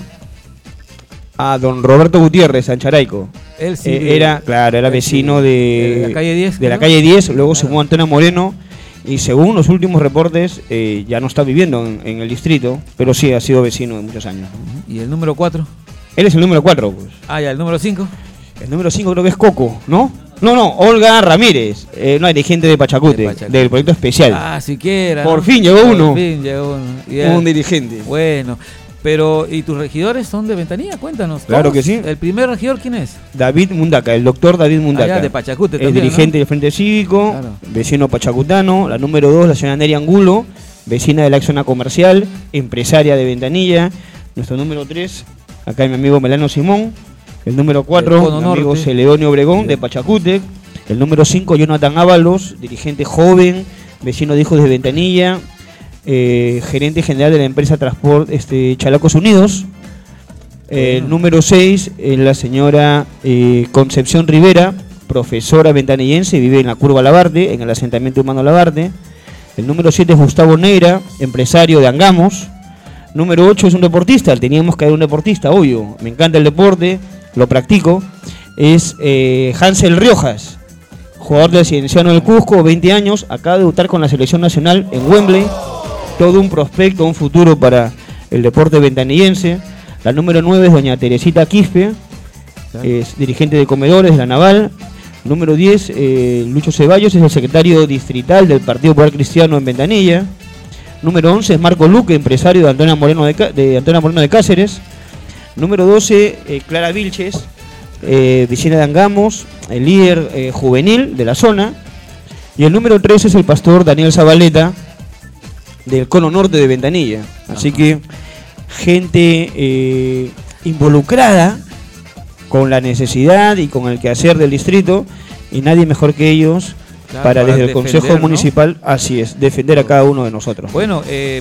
A don Roberto Gutiérrez, Sancharaico. Él sí. Eh, vive. era, claro, era Él vecino sí. de, de la calle diez. de la ¿no? calle diez, luego Claro. se mudó a Antonio Moreno y según los últimos reportes eh, ya no está viviendo en, en el distrito, pero sí ha sido vecino de muchos años. ¿Y el número cuatro? Él es el número cuatro, pues. Ah, ya, el número cinco. El número cinco creo que es Coco, ¿no? No, no, Olga Ramírez, eh, no, dirigente de Pachacute, De Pachacute. del proyecto especial. Ah, siquiera. Por ¿no? fin llegó Por uno. fin llegó uno. Ya. Un dirigente. Bueno, pero ¿y tus regidores son de Ventanilla? Cuéntanos. Claro ¿todos? que sí. ¿El primer regidor quién es? David Mundaca, el doctor David Mundaca. Ah, ya, de Pachacute Es también, dirigente ¿no? del Frente Cívico, Claro. vecino pachacutano. La número dos, la señora Neri Angulo, vecina de la zona comercial, empresaria de Ventanilla. Nuestro número tres, acá hay mi amigo Melano Simón. El número cuatro, Cono mi amigo Norte. Celedonio Obregón, de Pachacute. El número cinco, Jonathan Ábalos, dirigente joven, vecino de Hijos de Ventanilla, eh, gerente general de la empresa Transport este, Chalacos Unidos. Eh, el número seis, eh, la señora eh, Concepción Rivera, profesora ventanillense, vive en la Curva Labarte, en el asentamiento humano Labarte. El número siete es Gustavo Neira, empresario de Angamos. Número ocho es un deportista, teníamos que haber un deportista, obvio. Me encanta el deporte, lo practico. Es eh, Hansel Riojas, jugador del Cienciano del Cusco, veinte años, acaba de debutar con la selección nacional en Wembley. Todo un prospecto, un futuro para el deporte ventanillense. La número nueve es doña Teresita Quispe, es dirigente de comedores de la Naval. Número diez, eh, Lucho Ceballos, es el secretario distrital del Partido Popular Cristiano en Ventanilla. Número once es Marco Luque, empresario de Antonio Moreno de, Cá- de, Antonio Moreno de Cáceres. Número doce, eh, Clara Vilches, eh, vecina de Angamos, el líder eh, juvenil de la zona. Y el número trece es el pastor Daniel Zabaleta, del Cono Norte de Ventanilla. Así Ajá. que gente eh, involucrada con la necesidad y con el quehacer del distrito, y nadie mejor que ellos Claro, para, para desde el defender, Consejo ¿no? Municipal, así es, defender a cada uno de nosotros. Bueno, eh,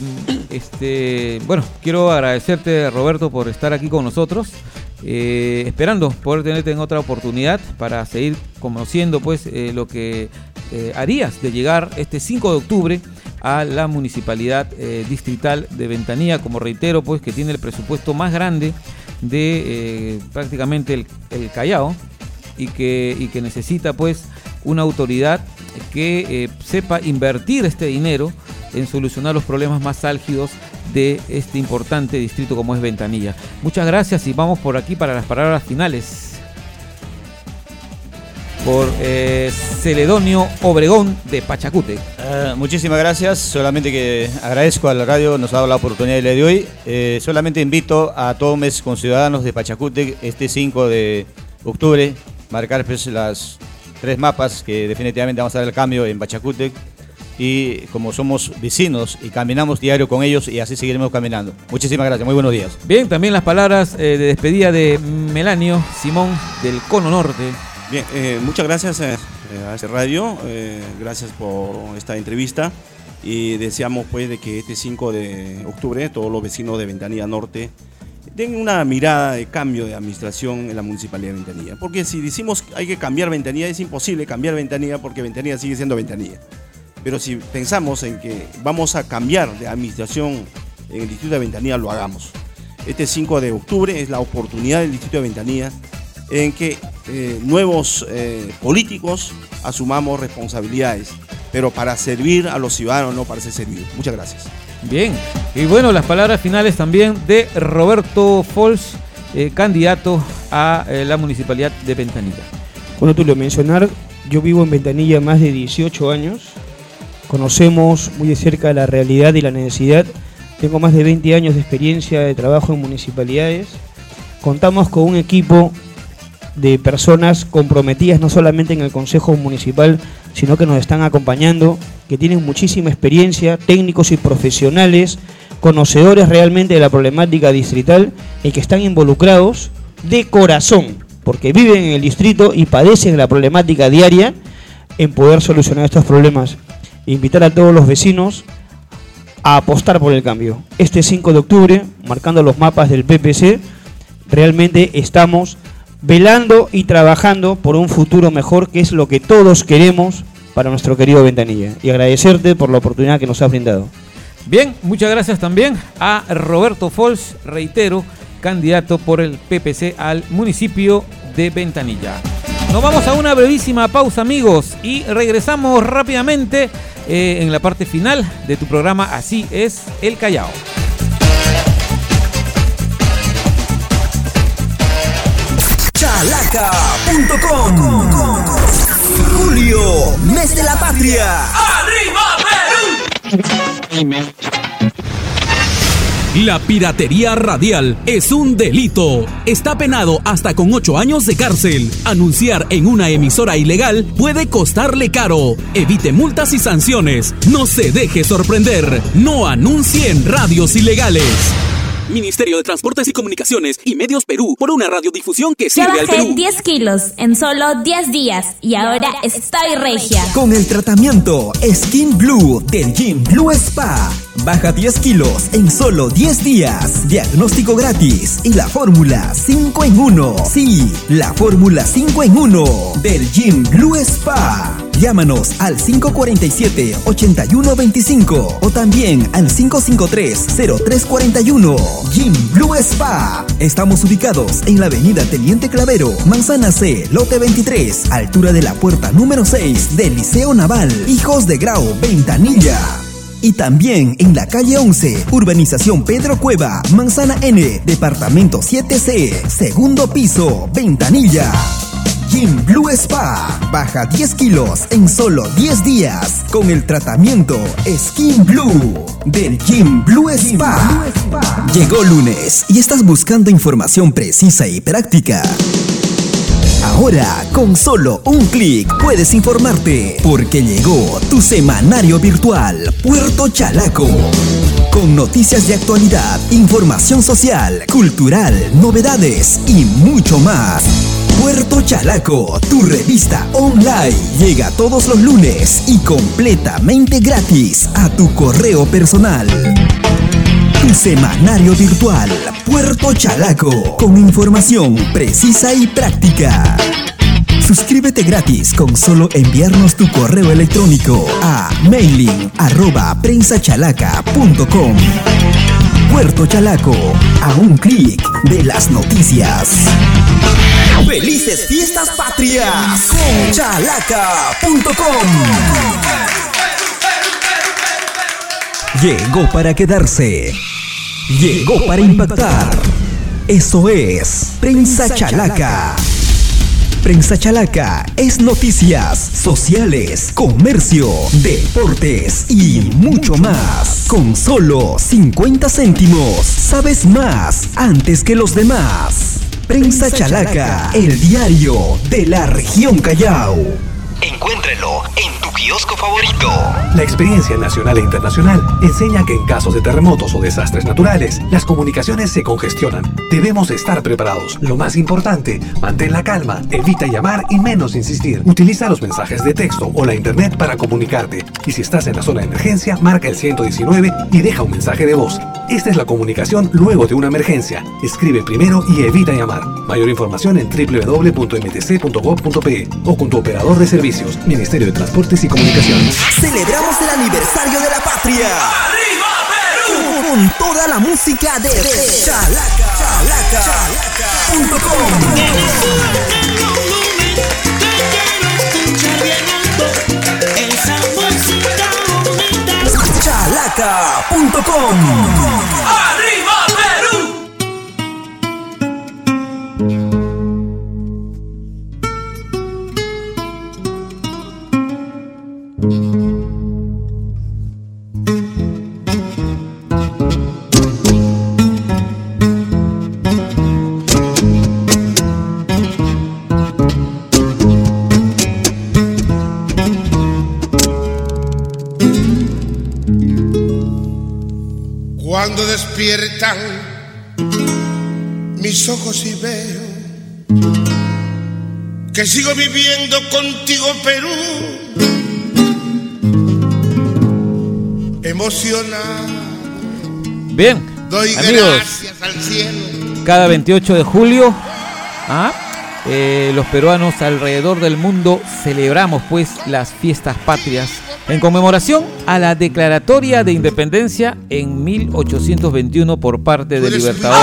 este, bueno, quiero agradecerte, Roberto, por estar aquí con nosotros, eh, esperando poder tenerte en otra oportunidad para seguir conociendo, pues, eh, lo que eh, harías de llegar este cinco de octubre a la municipalidad eh, distrital de Ventanilla, como reitero, pues, que tiene el presupuesto más grande de eh, prácticamente el, el Callao, y que, y que necesita, pues, una autoridad que eh, sepa invertir este dinero en solucionar los problemas más álgidos de este importante distrito como es Ventanilla. Muchas gracias y vamos por aquí para las palabras finales. Por eh, Celedonio Obregón de Pachacute. Uh, muchísimas gracias, solamente que agradezco a la radio, nos ha dado la oportunidad el día de hoy. Eh, solamente invito a todos mis conciudadanos de Pachacute este cinco de octubre, marcar pues las tres mapas que definitivamente vamos a dar el cambio en Pachacute, y como somos vecinos y caminamos diario con ellos, y así seguiremos caminando. Muchísimas gracias, muy buenos días. Bien, también las palabras eh, de despedida de Melanio Simón del Cono Norte. Bien, eh, muchas gracias eh, a este radio, eh, gracias por esta entrevista, y deseamos pues de que este cinco de octubre todos los vecinos de Ventanilla Norte den una mirada de cambio de administración en la Municipalidad de Ventanilla, porque si decimos que hay que cambiar Ventanilla, es imposible cambiar Ventanilla porque Ventanilla sigue siendo Ventanilla, pero si pensamos en que vamos a cambiar de administración en el distrito de Ventanilla, lo hagamos. Este cinco de octubre es la oportunidad del distrito de Ventanilla en que eh, nuevos eh, políticos asumamos responsabilidades, pero para servir a los ciudadanos, no para ser servidos. Muchas gracias. Bien, y bueno, las palabras finales también de Roberto Fols, eh, candidato a eh, la Municipalidad de Ventanilla. Bueno, tú lo mencionar, yo vivo en Ventanilla más de dieciocho años, conocemos muy de cerca la realidad y la necesidad. Tengo más de veinte años de experiencia de trabajo en municipalidades. Contamos con un equipo de personas comprometidas no solamente en el Consejo Municipal, sino que nos están acompañando, que tienen muchísima experiencia, técnicos y profesionales, conocedores realmente de la problemática distrital y que están involucrados de corazón, porque viven en el distrito y padecen la problemática diaria, en poder solucionar estos problemas. Invitar a todos los vecinos a apostar por el cambio. Este cinco de octubre, marcando los mapas del P P C, realmente estamos velando y trabajando por un futuro mejor, que es lo que todos queremos para nuestro querido Ventanilla. Y agradecerte por la oportunidad que nos has brindado. Bien, muchas gracias también a Roberto Fols, reitero, candidato por el P P C al municipio de Ventanilla. Nos vamos a una brevísima pausa, amigos, y regresamos rápidamente eh, en la parte final de tu programa Así es el Callao. Chalaca punto com. Julio, mes de la patria. ¡Arriba Perú! La piratería radial es un delito. Está penado hasta con ocho años de cárcel. Anunciar en una emisora ilegal puede costarle caro. Evite multas y sanciones. No se deje sorprender. No anuncie en radios ilegales. Ministerio de Transportes y Comunicaciones y Medios Perú, por una radiodifusión que Ya sirve al bajé Perú. diez kilos en solo diez días y ahora estoy regia. Con el tratamiento Skin Blue del Gym Blue Spa, baja diez kilos en solo diez días. Diagnóstico gratis y la fórmula cinco en uno. Sí, la fórmula cinco en uno del Gym Blue Spa. Llámanos al cinco cuatro siete, ocho uno dos cinco o también al cinco cinco tres, cero tres cuatro uno. Gym Blue Spa. Estamos ubicados en la avenida Teniente Clavero, Manzana C, lote veintitrés, altura de la puerta número seis del Liceo Naval, Hijos de Grau, Ventanilla. Y también en la calle once, urbanización Pedro Cueva, Manzana N, departamento siete C, segundo piso, Ventanilla. Gym Blue Spa. Baja diez kilos en solo diez días con el tratamiento Skin Blue del Gym Blue Spa. Llegó lunes y estás buscando información precisa y práctica. Ahora, con solo un clic puedes informarte, porque llegó tu semanario virtual Puerto Chalaco. Con noticias de actualidad, información social, cultural, novedades y mucho más. Puerto Chalaco, tu revista online, llega todos los lunes y completamente gratis a tu correo personal. Tu semanario virtual Puerto Chalaco, con información precisa y práctica. Suscríbete gratis con solo enviarnos tu correo electrónico a mailing arroba prensachalaca punto com. Puerto Chalaco, a un clic de las noticias. ¡Felices fiestas patrias con chalaca punto com! Llegó para quedarse. Llegó para impactar. Eso es Prensa Chalaca. Prensa Chalaca es noticias, sociales, comercio, deportes y mucho más. Con solo cincuenta céntimos, sabes más antes que los demás. Prensa Chalaca, el diario de la región Callao. Encuéntralo en tu kiosco favorito. La experiencia nacional e internacional enseña que en casos de terremotos o desastres naturales, las comunicaciones se congestionan. Debemos estar preparados. Lo más importante, mantén la calma, evita llamar y menos insistir. Utiliza los mensajes de texto o la internet para comunicarte. Y si estás en la zona de emergencia, marca el ciento diecinueve y deja un mensaje de voz. Esta es la comunicación luego de una emergencia. Escribe primero y evita llamar. Mayor información en doble u doble u doble u punto m t c punto gov punto p e o con tu operador de servicios. Ministerio de Transportes y Comunicaciones. Celebramos el aniversario de la patria. ¡Arriba Perú! Con toda la música de chalaca punto com. chalaca punto com. ¡Arriba Perú! Cuando despiertan mis ojos y veo que sigo viviendo contigo, Perú, emocionado. Bien, Doy amigos, gracias al cielo. cada veintiocho de julio, ¿ah? eh, los peruanos alrededor del mundo celebramos pues las fiestas patrias en conmemoración a la declaratoria de independencia en mil ochocientos veintiuno por parte del libertador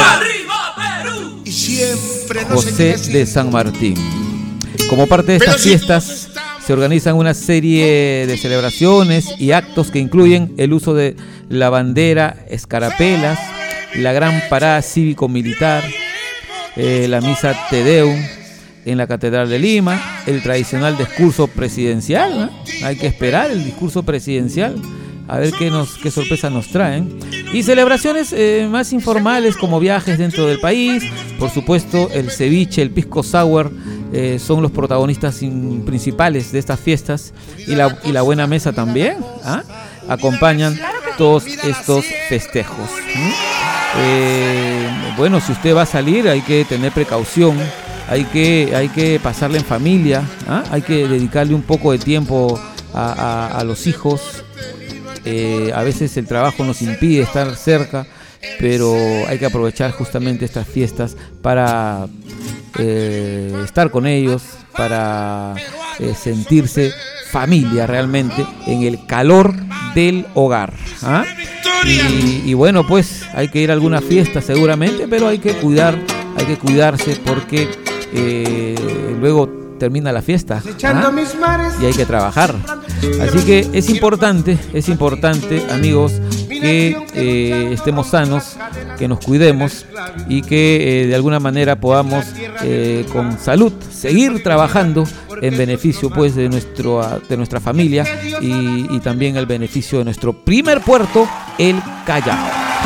Y siempre nos José de San Martín. Como parte de estas fiestas se organizan una serie de celebraciones y actos que incluyen el uso de la bandera, escarapelas, la gran parada cívico-militar, eh, la misa Te Deum en la Catedral de Lima, el tradicional discurso presidencial, ¿no? Hay que esperar el discurso presidencial, a ver qué, nos, qué sorpresa nos traen. Y celebraciones eh, más informales como viajes dentro del país, por supuesto el ceviche, el pisco sour, eh, son los protagonistas in, principales de estas fiestas, y la, y la buena mesa también, ¿ah? Acompañan todos estos festejos. ¿sí? Eh, bueno, si usted va a salir hay que tener precaución, hay que, hay que pasarla en familia, ¿ah? Hay que dedicarle un poco de tiempo a, a, a los hijos. Eh, a veces el trabajo nos impide estar cerca, pero hay que aprovechar justamente estas fiestas para eh, estar con ellos, para eh, sentirse familia realmente en el calor del hogar. ¿ah? Y, y bueno, pues hay que ir a alguna fiesta seguramente, pero hay que cuidar, hay que cuidarse porque eh, luego termina la fiesta, ¿ah? Y hay que trabajar. Así que es importante, es importante, amigos, que eh, estemos sanos, que nos cuidemos y que eh, de alguna manera podamos eh, con salud seguir trabajando en beneficio pues de nuestro de nuestra familia y, y también el beneficio de nuestro primer puerto, el Callao.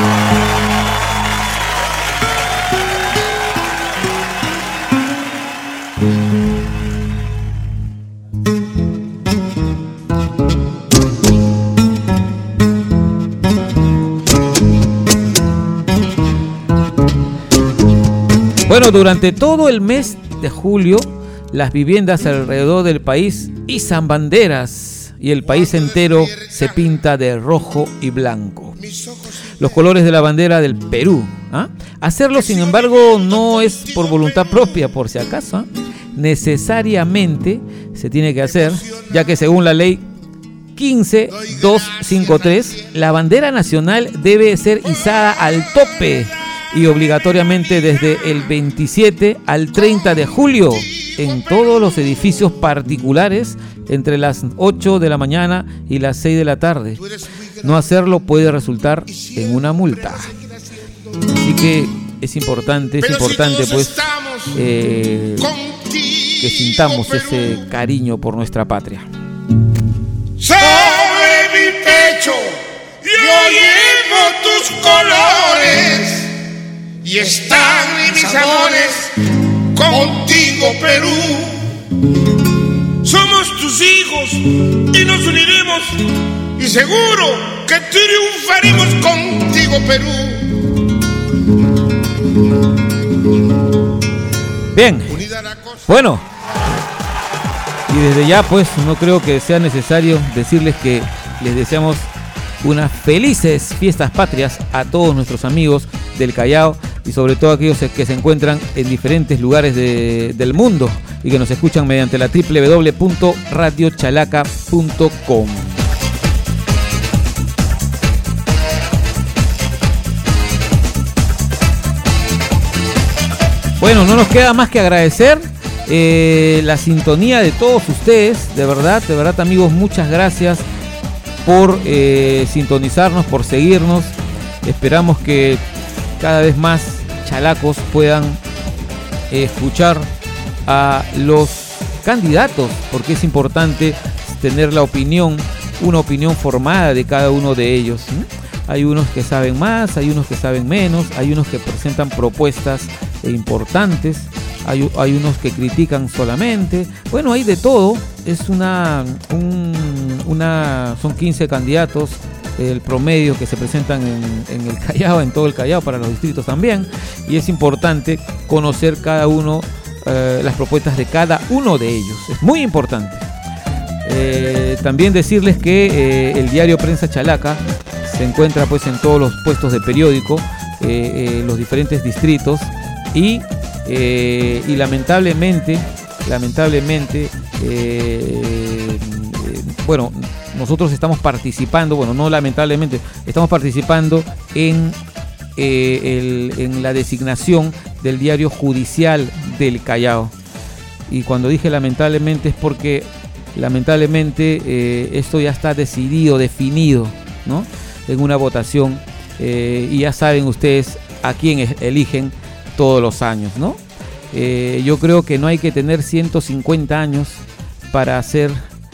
Bueno, durante todo el mes de julio, las viviendas alrededor del país izan banderas y el país entero se pinta de rojo y blanco. Los colores de la bandera del Perú. ¿ah? Hacerlo, sin embargo, no es por voluntad propia, por si acaso. ¿ah? Necesariamente se tiene que hacer, ya que según la ley quince mil doscientos cincuenta y tres, la bandera nacional debe ser izada al tope y obligatoriamente desde el veintisiete al treinta de julio en todos los edificios particulares entre las ocho de la mañana y las seis de la tarde. No hacerlo puede resultar en una multa. Así que es importante, es importante pues eh, que sintamos ese cariño por nuestra patria. Sobre mi pecho yo llevo tus colores y están mis amores contigo, Perú. Somos tus hijos y nos uniremos y seguro que triunfaremos contigo, Perú. Bien, bueno, y desde ya pues no creo que sea necesario decirles que les deseamos unas felices fiestas patrias a todos nuestros amigos del Callao y sobre todo aquellos que se encuentran en diferentes lugares de, del mundo y que nos escuchan mediante la doble u doble u doble u punto radio chalaca punto com. Bueno, no nos queda más que agradecer eh, la sintonía de todos ustedes, de verdad, de verdad amigos, muchas gracias por eh, sintonizarnos, por seguirnos. Esperamos que cada vez más chalacos puedan eh, escuchar a los candidatos, porque es importante tener la opinión, una opinión formada de cada uno de ellos. ¿sí? Hay unos que saben más, hay unos que saben menos, hay unos que presentan propuestas importantes, hay, hay unos que critican solamente. Bueno, hay de todo. Es una, un, una son quince candidatos, el promedio que se presentan en, en el Callao, en todo el Callao, para los distritos también, y es importante conocer cada uno eh, las propuestas de cada uno de ellos. Es muy importante. Eh, también decirles que eh, el diario Prensa Chalaca se encuentra pues en todos los puestos de periódico, eh, eh, los diferentes distritos y, eh, y lamentablemente, lamentablemente, eh, eh, bueno, nosotros estamos participando, bueno, no lamentablemente, estamos participando en, eh, el, en la designación del diario judicial del Callao. Y cuando dije lamentablemente es porque lamentablemente eh, esto ya está decidido, definido, ¿no? En una votación eh, y ya saben ustedes a quién es, eligen todos los años, ¿no? Eh, yo creo que no hay que tener ciento cincuenta años para hacer,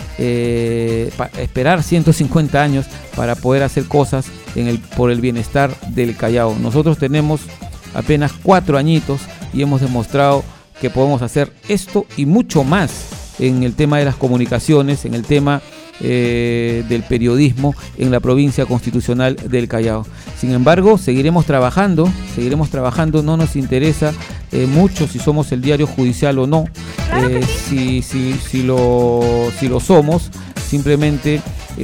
eh, para esperar ciento cincuenta años para poder hacer cosas en el, por el bienestar del Callao. Nosotros tenemos apenas cuatro añitos y hemos demostrado que podemos hacer esto y mucho más en el tema de las comunicaciones, en el tema eh, del periodismo en la provincia constitucional del Callao. Sin embargo, seguiremos trabajando, seguiremos trabajando, no nos interesa eh, mucho si somos el diario judicial o no, eh, si, si, si, lo, si lo somos, simplemente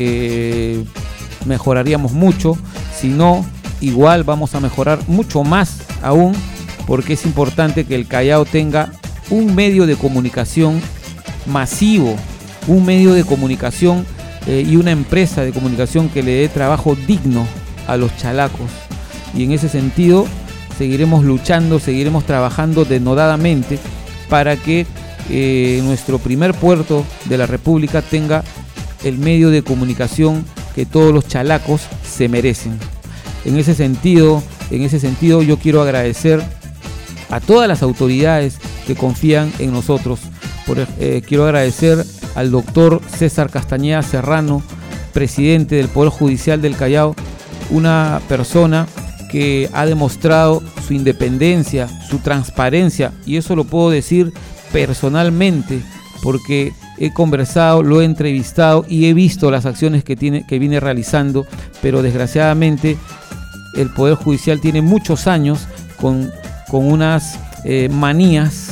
eh, mejoraríamos mucho, si no, igual vamos a mejorar mucho más aún, porque es importante que el Callao tenga un medio de comunicación masivo, un medio de comunicación eh, y una empresa de comunicación que le dé trabajo digno a los chalacos. Y en ese sentido seguiremos luchando, seguiremos trabajando denodadamente para que eh, nuestro primer puerto de la República tenga el medio de comunicación que todos los chalacos se merecen. En ese sentido, en ese sentido yo quiero agradecer a todas las autoridades que confían en nosotros. Por, eh, quiero agradecer al doctor César Castañeda Serrano, presidente del Poder Judicial del Callao, una persona que ha demostrado su independencia, su transparencia, y eso lo puedo decir personalmente porque he conversado, lo he entrevistado y he visto las acciones que, tiene, que viene realizando, pero desgraciadamente el Poder Judicial tiene muchos años con, con unas eh, manías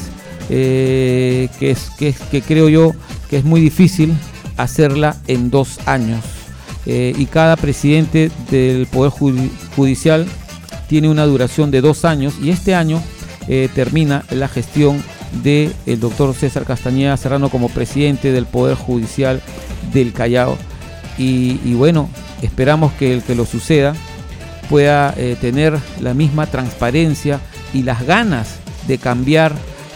Eh, que, es, que, que creo yo que es muy difícil hacerla en dos años eh, y cada presidente del Poder Judicial tiene una duración de dos años y este año eh, termina la gestión del doctor César Castañeda Serrano como presidente del Poder Judicial del Callao y, y bueno, esperamos que el que lo suceda pueda eh, tener la misma transparencia y las ganas de cambiar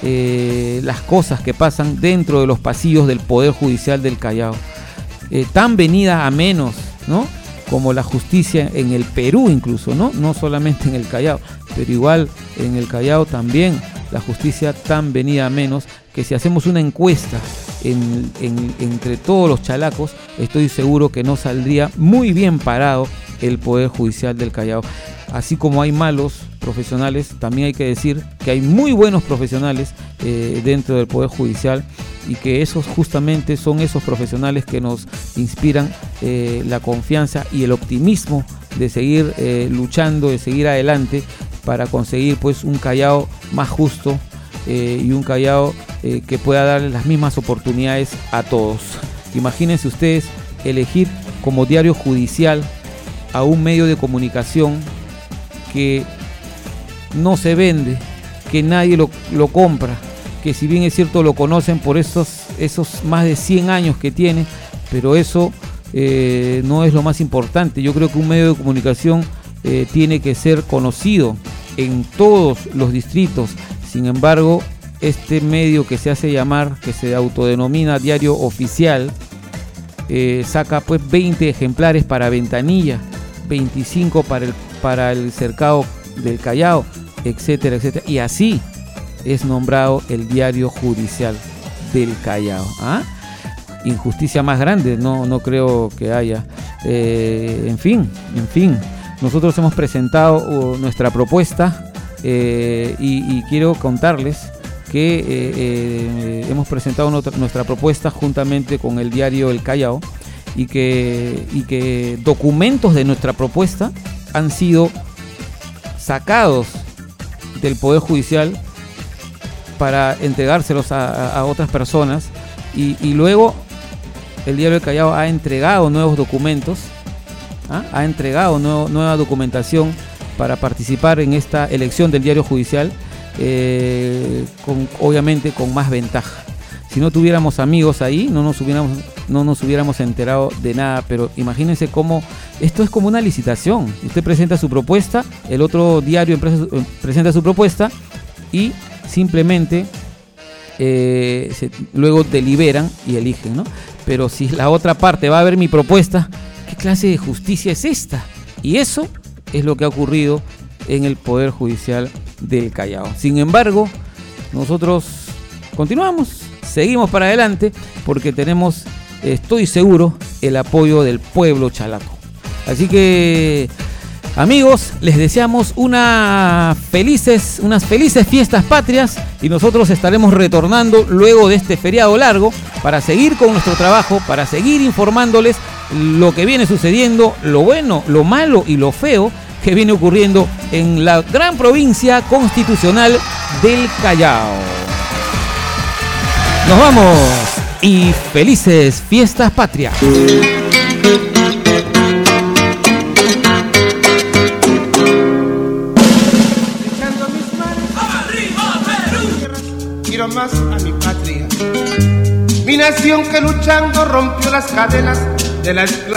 Eh, las cosas que pasan dentro de los pasillos del Poder Judicial del Callao, eh, tan venida a menos, ¿no? Como la justicia en el Perú incluso, ¿no? No solamente en el Callao, pero igual en el Callao también la justicia tan venida a menos, que si hacemos una encuesta en, en, entre todos los chalacos, estoy seguro que no saldría muy bien parado el Poder Judicial del Callao. Así como hay malos profesionales, también hay que decir que hay muy buenos profesionales eh, dentro del Poder Judicial y que esos justamente son esos profesionales que nos inspiran eh, la confianza y el optimismo de seguir eh, luchando, de seguir adelante para conseguir pues un Callao más justo eh, y un Callao eh, que pueda darle las mismas oportunidades a todos. Imagínense ustedes elegir como diario judicial a un medio de comunicación que no se vende, que nadie lo, lo compra, que si bien es cierto lo conocen por esos, esos más de cien años que tiene, pero eso eh, no es lo más importante. Yo creo que un medio de comunicación eh, tiene que ser conocido en todos los distritos. Sin embargo, este medio que se hace llamar, que se autodenomina Diario Oficial, eh, saca pues veinte ejemplares para Ventanilla, veinticinco para el, para el cercado del Callao, etcétera, etcétera. Y así es nombrado el Diario Judicial del Callao. ¿Ah? Injusticia más grande, no, no creo que haya. Eh, en fin, en fin. Nosotros hemos presentado uh, nuestra propuesta eh, y, y quiero contarles que eh, eh, hemos presentado nuestra, nuestra propuesta juntamente con el diario El Callao y que, y que documentos de nuestra propuesta han sido sacados del Poder Judicial para entregárselos a, a otras personas y, y luego el Diario del Callao ha entregado nuevos documentos, ¿ah? ha entregado nuevo, nueva documentación para participar en esta elección del diario judicial, eh, con, obviamente con más ventaja. Si no tuviéramos amigos ahí, no nos hubiéramos, no nos hubiéramos enterado de nada, pero imagínense cómo esto es como una licitación. Usted presenta su propuesta, el otro diario presenta su propuesta y simplemente eh, se, luego deliberan y eligen, ¿no? Pero si la otra parte va a ver mi propuesta, ¿qué clase de justicia es esta? Y eso es lo que ha ocurrido en el Poder Judicial del Callao. Sin embargo, nosotros continuamos, seguimos para adelante, porque tenemos, estoy seguro, el apoyo del pueblo chalaco. Así que, amigos, les deseamos una felices, unas felices fiestas patrias y nosotros estaremos retornando luego de este feriado largo para seguir con nuestro trabajo, para seguir informándoles lo que viene sucediendo, lo bueno, lo malo y lo feo que viene ocurriendo en la gran provincia constitucional del Callao. Nos vamos y felices fiestas patrias. Quiero más a mi patria, mi nación que luchando rompió las cadenas de la esclavitud.